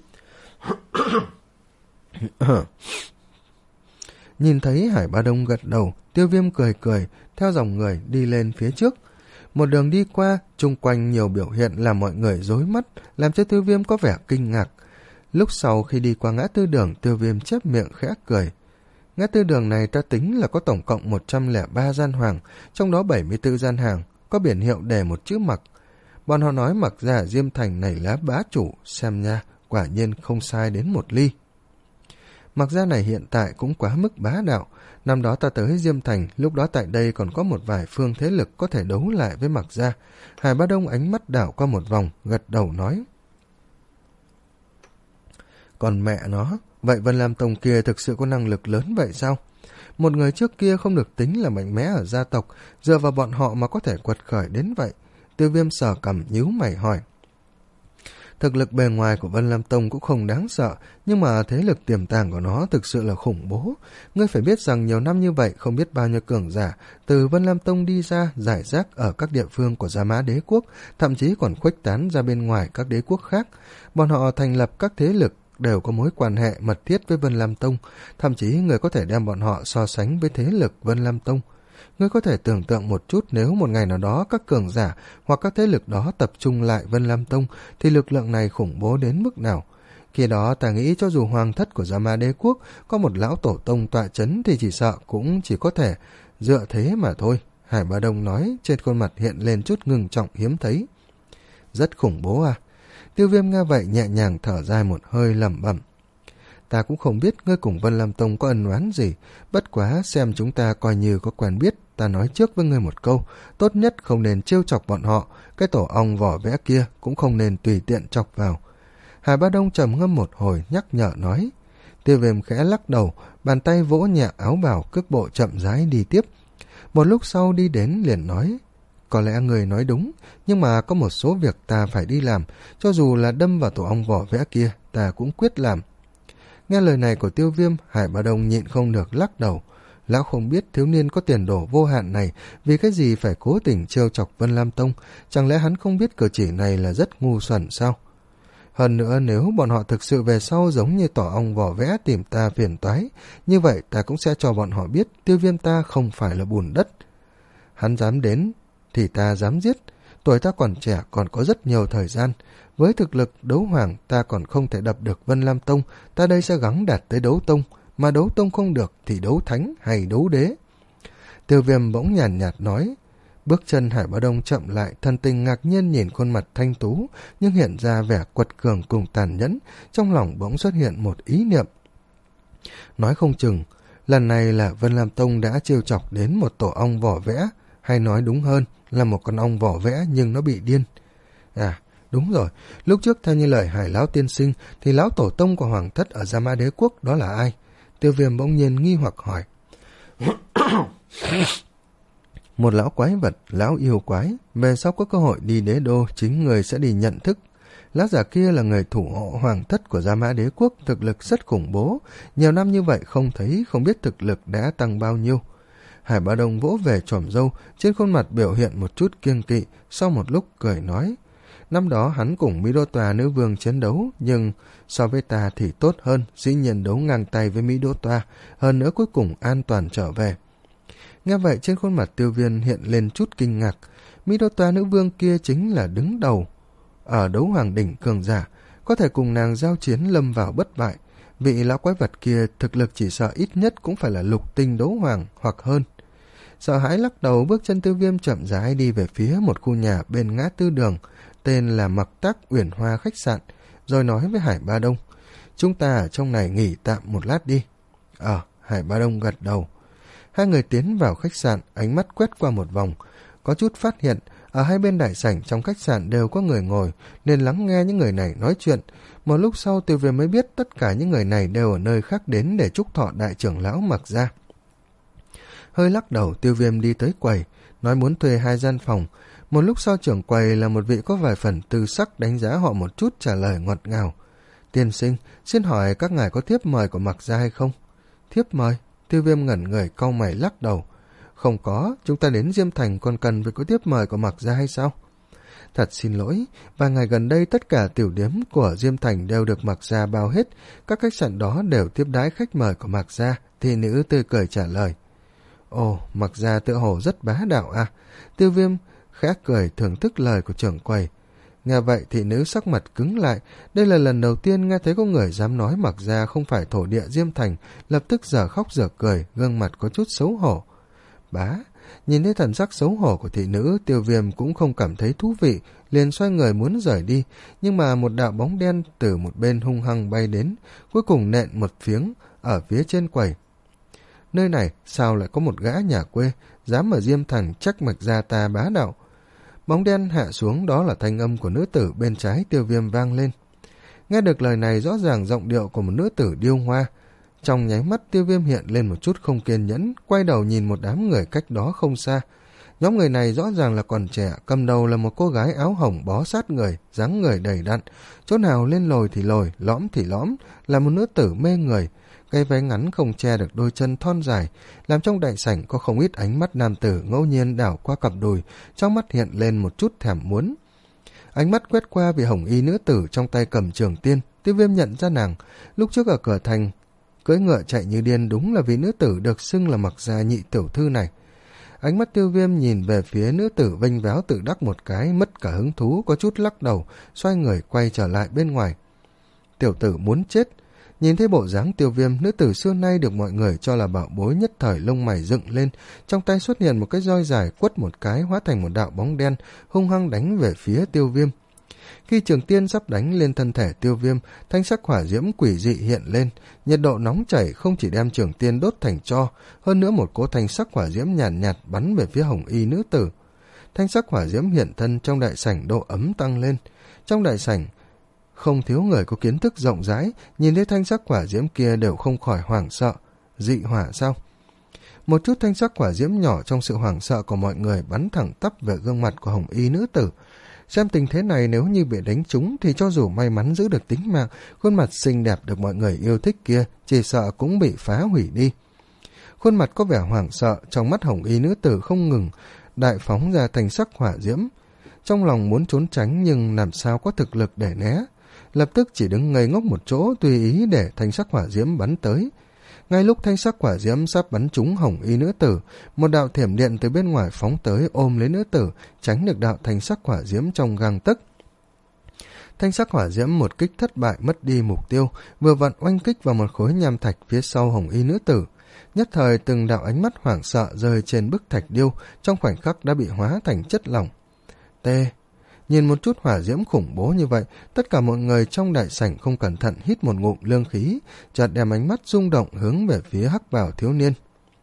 A: Nhìn thấy Hải Bá Đông gật đầu, Tiêu Viêm cười cười, theo dòng người đi lên phía trước. Một đường đi qua, chung quanh nhiều biểu hiện làm mọi người rối mắt, làm cho Tiêu Viêm có vẻ kinh ngạc. Lúc sau khi đi qua ngã tư đường, Tiêu Viêm chép miệng khẽ cười. Ngã tư đường này ta tính là có tổng cộng một trăm lẻ ba gian hàng, trong đó bảy mươi tư gian hàng, có biển hiệu đề một chữ Mặc. Bọn họ nói Mặc Gia Diêm Thành này lá bá chủ, xem nha, quả nhiên không sai đến một ly. Mặc Gia này hiện tại cũng quá mức bá đạo. Năm đó ta tới Diêm Thành, lúc đó tại đây còn có một vài phương thế lực có thể đấu lại với Mặc Gia. Hải Bá Đông ánh mắt đảo qua một vòng, gật đầu nói. Còn mẹ nó, vậy Vân Lam Tông kia thực sự có năng lực lớn vậy sao? Một người trước kia không được tính là mạnh mẽ ở gia tộc, dựa vào bọn họ mà có thể quật khởi đến vậy. Tiêu Viêm sờ cằm nhíu mày hỏi. Thực lực bề ngoài của Vân Lam Tông cũng không đáng sợ, nhưng mà thế lực tiềm tàng của nó thực sự là khủng bố. Ngươi phải biết rằng nhiều năm như vậy không biết bao nhiêu cường giả từ Vân Lam Tông đi ra giải rác ở các địa phương của Gia Mã Đế Quốc, thậm chí còn khuếch tán ra bên ngoài các đế quốc khác. Bọn họ thành lập các thế lực đều có mối quan hệ mật thiết với Vân Lam Tông, thậm chí người có thể đem bọn họ so sánh với thế lực Vân Lam Tông. Ngươi có thể tưởng tượng một chút, nếu một ngày nào đó các cường giả hoặc các thế lực đó tập trung lại Vân Lam Tông thì lực lượng này khủng bố đến mức nào. Khi đó ta nghĩ cho dù hoàng thất của Gia Ma Đế quốc có một lão tổ tông tọa chấn thì chỉ sợ cũng chỉ có thể dựa thế mà thôi. Hải Bá Đông nói, trên khuôn mặt hiện lên chút ngưng trọng hiếm thấy. Rất khủng bố à? Tiêu Viêm nghe vậy nhẹ nhàng thở dài một hơi lẩm bẩm. Ta cũng không biết ngươi cùng Vân Lam Tông có ân oán gì, bất quá xem chúng ta coi như có quen biết, ta nói trước với ngươi một câu, tốt nhất không nên trêu chọc bọn họ, cái tổ ong vỏ vẽ kia cũng không nên tùy tiện chọc vào. Hải Bá Đông trầm ngâm một hồi nhắc nhở nói. Tiêu Viêm khẽ lắc đầu, bàn tay vỗ nhẹ áo bào, cước bộ chậm rãi đi tiếp. Một lúc sau đi đến liền nói, có lẽ người nói đúng, nhưng mà có một số việc ta phải đi làm, cho dù là đâm vào tổ ong vỏ vẽ kia, ta cũng quyết làm. Nghe lời này của Tiêu Viêm, Hải Bá Đông nhịn không được lắc đầu. Lão không biết thiếu niên có tiền đồ vô hạn này vì cái gì phải cố tình trêu chọc Vân Lam Tông, chẳng lẽ hắn không biết cử chỉ này là rất ngu xuẩn sao? Hơn nữa, nếu bọn họ thực sự về sau giống như tổ ong vỏ vẽ tìm ta phiền toái, như vậy ta cũng sẽ cho bọn họ biết Tiêu Viêm ta không phải là bùn đất. Hắn dám đến thì ta dám giết, tuổi ta còn trẻ, còn có rất nhiều thời gian. Với thực lực đấu hoàng ta còn không thể đập được Vân Lam Tông, ta đây sẽ gắng đạt tới đấu tông, mà đấu tông không được thì đấu thánh hay đấu đế. Tiêu Viêm bỗng nhàn nhạt, nhạt nói. Bước chân Hải Bá Đông chậm lại, thần tình ngạc nhiên nhìn khuôn mặt thanh tú, nhưng hiện ra vẻ quật cường cùng tàn nhẫn, trong lòng bỗng xuất hiện một ý niệm. Nói không chừng, lần này là Vân Lam Tông đã trêu chọc đến một tổ ong vỏ vẽ, hay nói đúng hơn là một con ong vỏ vẽ nhưng nó bị điên. À, đúng rồi, lúc trước theo như lời Hải Lão tiên sinh thì lão tổ tông của hoàng thất ở Gia Ma Đế quốc đó là ai? Tiêu Viêm bỗng nhiên nghi hoặc hỏi. Một lão quái vật, lão yêu quái, về sau có cơ hội đi đế đô, chính người sẽ đi nhận thức. Lão giả kia là người thủ hộ hoàng thất của Gia Mã Đế quốc, thực lực rất khủng bố, nhiều năm như vậy không thấy, không biết thực lực đã tăng bao nhiêu. Hải Bá Đông vỗ về chòm râu, trên khuôn mặt biểu hiện một chút kiêng kỵ, sau một lúc cười nói. Năm đó hắn cùng Mỹ Đô Tòa nữ vương chiến đấu, nhưng so với ta thì tốt hơn, dĩ nhiên đấu ngang tay với Mỹ Đô Tòa, hơn nữa cuối cùng an toàn trở về. Nghe vậy trên khuôn mặt Tiêu Viên hiện lên chút kinh ngạc, Mỹ Đô Tòa nữ vương kia chính là đứng đầu ở đấu hoàng đỉnh cường giả, có thể cùng nàng giao chiến lâm vào bất bại. Vị lão quái vật kia thực lực chỉ sợ ít nhất cũng phải là lục tinh đấu hoàng hoặc hơn. Sợ hãi lắc đầu, bước chân Tiêu Viêm chậm rãi đi về phía một khu nhà bên ngã tư đường, tên là Mặc Tác Uyển Hoa khách sạn, rồi nói với Hải Bá Đông, chúng ta ở trong này nghỉ tạm một lát đi. Ờ, Hải Bá Đông gật đầu. Hai người tiến vào khách sạn, ánh mắt quét qua một vòng, có chút phát hiện ở hai bên đại sảnh trong khách sạn đều có người ngồi, nên lắng nghe những người này nói chuyện. Một lúc sau Tiêu Viêm mới biết tất cả những người này đều ở nơi khác đến để chúc thọ đại trưởng lão Mặc gia. Hơi lắc đầu, Tiêu Viêm đi tới quầy, nói muốn thuê hai gian phòng. Một lúc sau trưởng quầy là một vị có vài phần tư sắc đánh giá họ một chút, trả lời ngọt ngào. Tiên sinh, xin hỏi các ngài có thiếp mời của Mặc gia hay không? Thiếp mời? Tiêu Viêm ngẩn người cau mày lắc đầu. Không có, chúng ta đến Diêm Thành còn cần phải có thiếp mời của Mặc gia hay sao? Thật xin lỗi, vài ngày gần đây tất cả tiểu điếm của Diêm Thành đều được Mặc gia bao hết, các khách sạn đó đều tiếp đái khách mời của Mặc gia. Thị nữ tươi cười trả lời. Ồ, Mặc gia tựa hồ rất bá đạo à? Tiêu Viêm khẽ cười thưởng thức lời của trưởng quầy. Nghe vậy thị nữ sắc mặt cứng lại, đây là lần đầu tiên nghe thấy có người dám nói Mặc gia không phải thổ địa Diêm Thành, lập tức dở khóc dở cười, gương mặt có chút xấu hổ. Bá, nhìn thấy thần sắc xấu hổ của thị nữ, Tiêu Viêm cũng không cảm thấy thú vị, liền xoay người muốn rời đi, nhưng mà một đạo bóng đen từ một bên hung hăng bay đến, cuối cùng nện một phiếng ở phía trên quầy. Nơi này sao lại có một gã nhà quê dám ở Diêm Thành trách Mặc gia ta bá đạo? Bóng đen hạ xuống, đó là thanh âm của nữ tử bên trái Tiêu Viêm vang lên. Nghe được lời này rõ ràng giọng điệu của một nữ tử điêu hoa. Trong nháy mắt Tiêu Viêm hiện lên một chút không kiên nhẫn, quay đầu nhìn một đám người cách đó không xa. Nhóm người này rõ ràng là còn trẻ, cầm đầu là một cô gái áo hồng bó sát người, dáng người đầy đặn, chỗ nào lên lồi thì lồi, lõm thì lõm, là một nữ tử mê người. Cây váy ngắn không che được đôi chân thon dài, làm trong đại sảnh có không ít ánh mắt nam tử ngẫu nhiên đảo qua cặp đùi, trong mắt hiện lên một chút thèm muốn. Ánh mắt quét qua vị hồng y nữ tử trong tay cầm trường tiên, Tiêu Viêm nhận ra nàng, lúc trước ở cửa thành cưỡi ngựa chạy như điên, đúng là vị nữ tử được xưng là Mặc gia nhị tiểu thư này. Ánh mắt Tiêu Viêm nhìn về phía nữ tử vênh váo tự đắc một cái, mất cả hứng thú, có chút lắc đầu, xoay người quay trở lại bên ngoài. tiểu tử muốn chết. Nhìn thấy bộ dáng Tiêu Viêm, nữ tử xưa nay được mọi người cho là bảo bối, nhất thời lông mày dựng lên, trong tay xuất hiện một cái roi dài, quất một cái hóa thành một đạo bóng đen, hung hăng đánh về phía Tiêu Viêm. Khi trường tiên sắp đánh lên thân thể Tiêu Viêm, thanh sắc hỏa diễm quỷ dị hiện lên, nhiệt độ nóng chảy không chỉ đem trường tiên đốt thành tro, hơn nữa một cỗ thanh sắc hỏa diễm nhàn nhạt, nhạt bắn về phía hồng y nữ tử. Thanh sắc hỏa diễm hiện thân trong đại sảnh, độ ấm tăng lên. Trong đại sảnh không thiếu người có kiến thức rộng rãi, nhìn thấy thanh sắc hỏa diễm kia đều không khỏi hoảng sợ. Dị hỏa sao? Một chút thanh sắc hỏa diễm nhỏ trong sự hoảng sợ của mọi người bắn thẳng tắp về gương mặt của hồng y nữ tử. Xem tình thế này, nếu như bị đánh trúng thì cho dù may mắn giữ được tính mạng, khuôn mặt xinh đẹp được mọi người yêu thích kia chỉ sợ cũng bị phá hủy đi. Khuôn mặt có vẻ hoảng sợ, trong mắt hồng y nữ tử không ngừng đại phóng ra thanh sắc hỏa diễm. Trong lòng muốn trốn tránh nhưng làm sao có thực lực để né, lập tức chỉ đứng ngây ngốc một chỗ tùy ý để thanh sắc hỏa diễm bắn tới. Ngay lúc thanh sắc hỏa diễm sắp bắn trúng hồng y nữ tử, một đạo thiểm điện từ bên ngoài phóng tới ôm lấy nữ tử, tránh được đạo thanh sắc hỏa diễm trong gang tấc. Thanh sắc hỏa diễm một kích thất bại, mất đi mục tiêu, vừa vặn oanh kích vào một khối nham thạch phía sau hồng y nữ tử. Nhất thời từng đạo ánh mắt hoảng sợ rơi trên bức thạch điêu, trong khoảnh khắc đã bị hóa thành chất lỏng. T. Nhìn một chút hỏa diễm khủng bố như vậy, tất cả mọi người trong đại sảnh không cẩn thận hít một ngụm lương khí, chợt đem ánh mắt rung động hướng về phía hắc bào thiếu niên.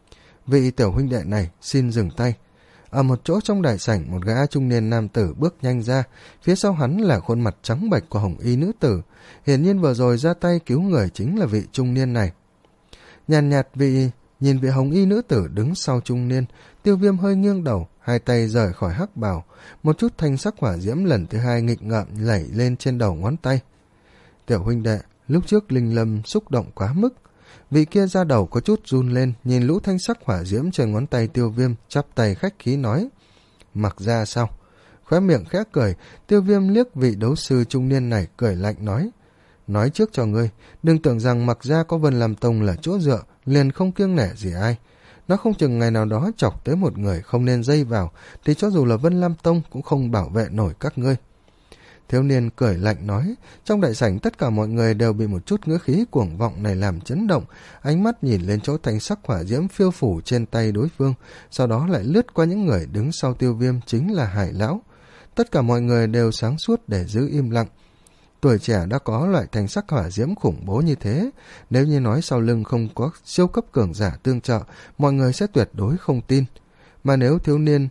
A: Vị tiểu huynh đệ này, xin dừng tay. Ở một chỗ trong đại sảnh, một gã trung niên nam tử bước nhanh ra, phía sau hắn là khuôn mặt trắng bệch của hồng y nữ tử. Hiển nhiên vừa rồi ra tay cứu người chính là vị trung niên này. Nhàn nhạt vị nhìn vị hồng y nữ tử đứng sau trung niên, Tiêu Viêm hơi nghiêng đầu, hai tay rời khỏi hắc bào, một chút thanh sắc hỏa diễm lần thứ hai nghịch ngợm lẩy lên trên đầu ngón tay. Tiểu huynh đệ, lúc trước Linh Lâm xúc động quá mức. Vị kia ra đầu có chút run lên, nhìn lũ thanh sắc hỏa diễm trên ngón tay Tiêu Viêm, chắp tay khách khí nói: Mặc ra sao? Khóe miệng khẽ cười, Tiêu Viêm liếc vị đấu sư trung niên này, cười lạnh nói: Nói trước cho ngươi, đừng tưởng rằng Mặc ra có Vân Lam Tông là chỗ dựa, liền không kiêng nể gì ai. Nó không chừng ngày nào đó chọc tới một người không nên dây vào, thì cho dù là Vân Lam Tông cũng không bảo vệ nổi các ngươi. Thiếu niên cười lạnh nói. Trong đại sảnh tất cả mọi người đều bị một chút ngữ khí cuồng vọng này làm chấn động, ánh mắt nhìn lên chỗ thanh sắc hỏa diễm phiêu phủ trên tay đối phương, sau đó lại lướt qua những người đứng sau Tiêu Viêm, chính là Hải lão. Tất cả mọi người đều sáng suốt để giữ im lặng. Tuổi trẻ đã có loại thanh sắc hỏa diễm khủng bố như thế, nếu như nói sau lưng không có siêu cấp cường giả tương trợ, mọi người sẽ tuyệt đối không tin. Mà nếu thiếu niên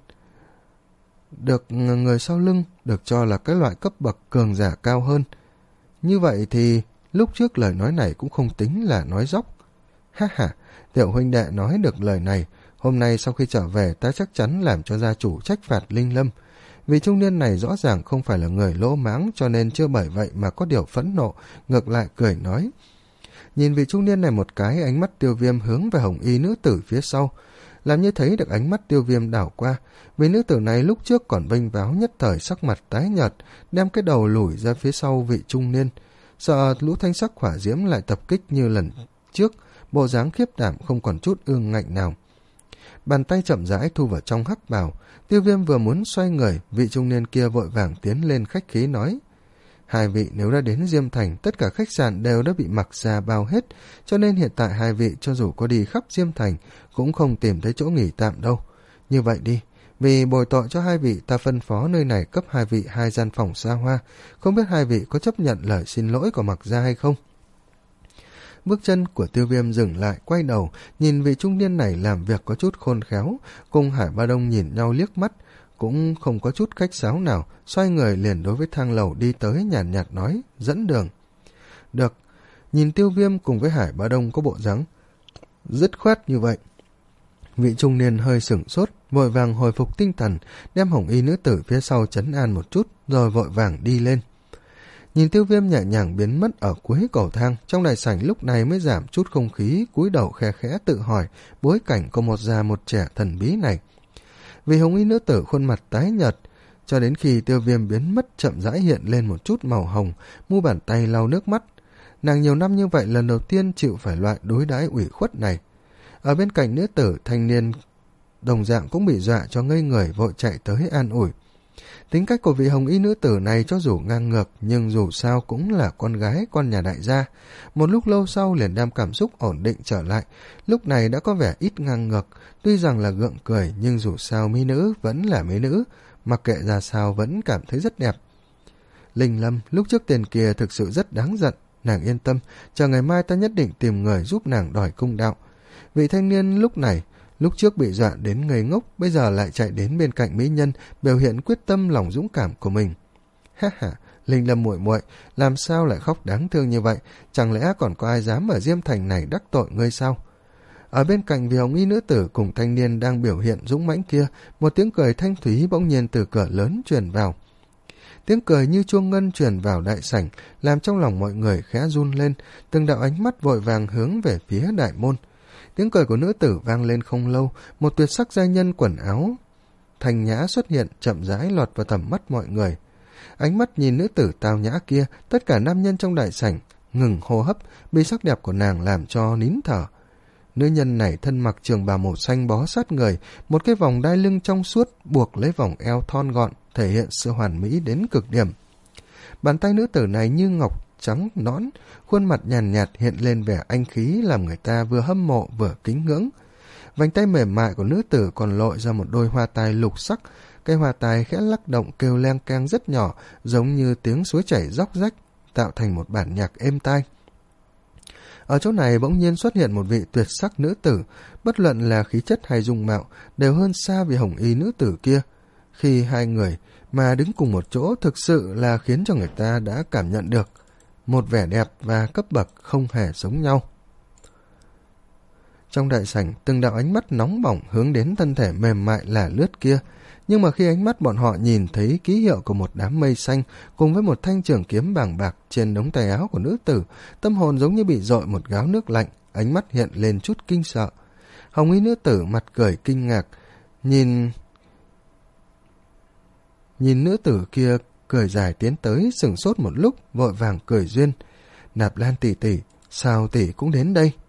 A: được người sau lưng được cho là cái loại cấp bậc cường giả cao hơn, như vậy thì lúc trước lời nói này cũng không tính là nói dóc. Ha ha, tiểu huynh đệ nói được lời này, hôm nay sau khi trở về ta chắc chắn làm cho gia chủ trách phạt Linh Lâm. Vì trung niên này rõ ràng không phải là người lỗ mãng, cho nên chưa bởi vậy mà có điều phẫn nộ, ngược lại cười nói. Nhìn vị trung niên này một cái, ánh mắt Tiêu Viêm hướng về hồng y nữ tử phía sau. Làm như thấy được ánh mắt Tiêu Viêm đảo qua, vì nữ tử này lúc trước còn vênh váo, nhất thời sắc mặt tái nhợt, đem cái đầu lủi ra phía sau vị trung niên. Sợ lũ thanh sắc hỏa diễm lại tập kích như lần trước, bộ dáng khiếp đảm không còn chút ương ngạnh nào. Bàn tay chậm rãi thu vào trong hắc bào. Tiêu Viêm vừa muốn xoay người, vị trung niên kia vội vàng tiến lên khách khí nói: Hai vị nếu đã đến Diêm Thành, tất cả khách sạn đều đã bị Mặc Gia bao hết, cho nên hiện tại hai vị cho dù có đi khắp Diêm Thành cũng không tìm thấy chỗ nghỉ tạm đâu. Như vậy đi, vì bồi tội cho hai vị, ta phân phó nơi này cấp hai vị hai gian phòng xa hoa, không biết hai vị có chấp nhận lời xin lỗi của Mặc Gia hay không? Bước chân của Tiêu Viêm dừng lại, quay đầu, nhìn vị trung niên này làm việc có chút khôn khéo, cùng Hải Ba Đông nhìn nhau liếc mắt, cũng không có chút khách sáo nào, xoay người liền đối với thang lầu đi tới, nhàn nhạt, nhạt nói, dẫn đường. Được, nhìn Tiêu Viêm cùng với Hải Ba Đông có bộ dáng dứt khoát như vậy, vị trung niên hơi sửng sốt, vội vàng hồi phục tinh thần, đem hồng y nữ tử phía sau trấn an một chút, rồi vội vàng đi lên. Nhìn Tiêu Viêm nhẹ nhàng biến mất ở cuối cầu thang, trong đại sảnh lúc này mới giảm chút không khí, cúi đầu khe khẽ tự hỏi bối cảnh của một già một trẻ thần bí này. Vì hồng y nữ tử khuôn mặt tái nhợt, cho đến khi Tiêu Viêm biến mất chậm rãi hiện lên một chút màu hồng, mu bàn tay lau nước mắt. Nàng nhiều năm như vậy lần đầu tiên chịu phải loại đối đãi ủy khuất này. Ở bên cạnh nữ tử, thanh niên đồng dạng cũng bị dọa cho ngây người, vội chạy tới an ủi. Tính cách của vị hồng y nữ tử này cho dù ngang ngược, nhưng dù sao cũng là con gái con nhà đại gia. Một lúc lâu sau liền đem cảm xúc ổn định trở lại, lúc này đã có vẻ ít ngang ngược, tuy rằng là gượng cười nhưng dù sao mỹ nữ vẫn là mỹ nữ, mặc kệ ra sao vẫn cảm thấy rất đẹp. Linh Lâm lúc trước tiền kia thực sự rất đáng giận, nàng yên tâm, chờ ngày mai ta nhất định tìm người giúp nàng đòi công đạo. Vị thanh niên lúc này, lúc trước bị dọa đến ngây ngốc, bây giờ lại chạy đến bên cạnh mỹ nhân, biểu hiện quyết tâm lòng dũng cảm của mình. Ha ha, Linh Lâm muội muội, làm sao lại khóc đáng thương như vậy? Chẳng lẽ còn có ai dám ở Diêm Thành này đắc tội ngươi sao? Ở bên cạnh vị hồng y nữ tử cùng thanh niên đang biểu hiện dũng mãnh kia, một tiếng cười thanh thúy bỗng nhiên từ cửa lớn truyền vào. Tiếng cười như chuông ngân truyền vào đại sảnh, làm trong lòng mọi người khẽ run lên, từng đạo ánh mắt vội vàng hướng về phía đại môn. Tiếng cười của nữ tử vang lên không lâu, một tuyệt sắc giai nhân quần áo thanh nhã xuất hiện, chậm rãi lọt vào tầm mắt mọi người. Ánh mắt nhìn nữ tử tao nhã kia, tất cả nam nhân trong đại sảnh ngừng hô hấp, bị sắc đẹp của nàng làm cho nín thở. Nữ nhân này thân mặc trường bào màu xanh bó sát người, một cái vòng đai lưng trong suốt buộc lấy vòng eo thon gọn, thể hiện sự hoàn mỹ đến cực điểm. Bàn tay nữ tử này như ngọc trắng nõn, khuôn mặt nhàn nhạt, nhạt hiện lên vẻ anh khí làm người ta vừa hâm mộ vừa kính ngưỡng. Vành tay mềm mại của nữ tử còn lội ra một đôi hoa tai lục sắc, cây hoa tai khẽ lắc động kêu leng keng rất nhỏ, giống như tiếng suối chảy róc rách, tạo thành một bản nhạc êm tai. Ở chỗ này bỗng nhiên xuất hiện một vị tuyệt sắc nữ tử, bất luận là khí chất hay dung mạo, đều hơn xa vị hồng y nữ tử kia. Khi hai người mà đứng cùng một chỗ thực sự là khiến cho người ta đã cảm nhận được một vẻ đẹp và cấp bậc không hề giống nhau. Trong đại sảnh, từng đạo ánh mắt nóng bỏng hướng đến thân thể mềm mại là lướt kia, nhưng mà khi ánh mắt bọn họ nhìn thấy ký hiệu của một đám mây xanh cùng với một thanh trường kiếm bàng bạc trên đống tay áo của nữ tử, tâm hồn giống như bị dội một gáo nước lạnh, ánh mắt hiện lên chút kinh sợ. Hồng y nữ tử mặt cười kinh ngạc, nhìn nhìn nữ tử kia cười dài tiến tới, sửng sốt một lúc, vội vàng cười duyên. Nạp Lan tỷ tỷ, sao tỷ cũng đến đây?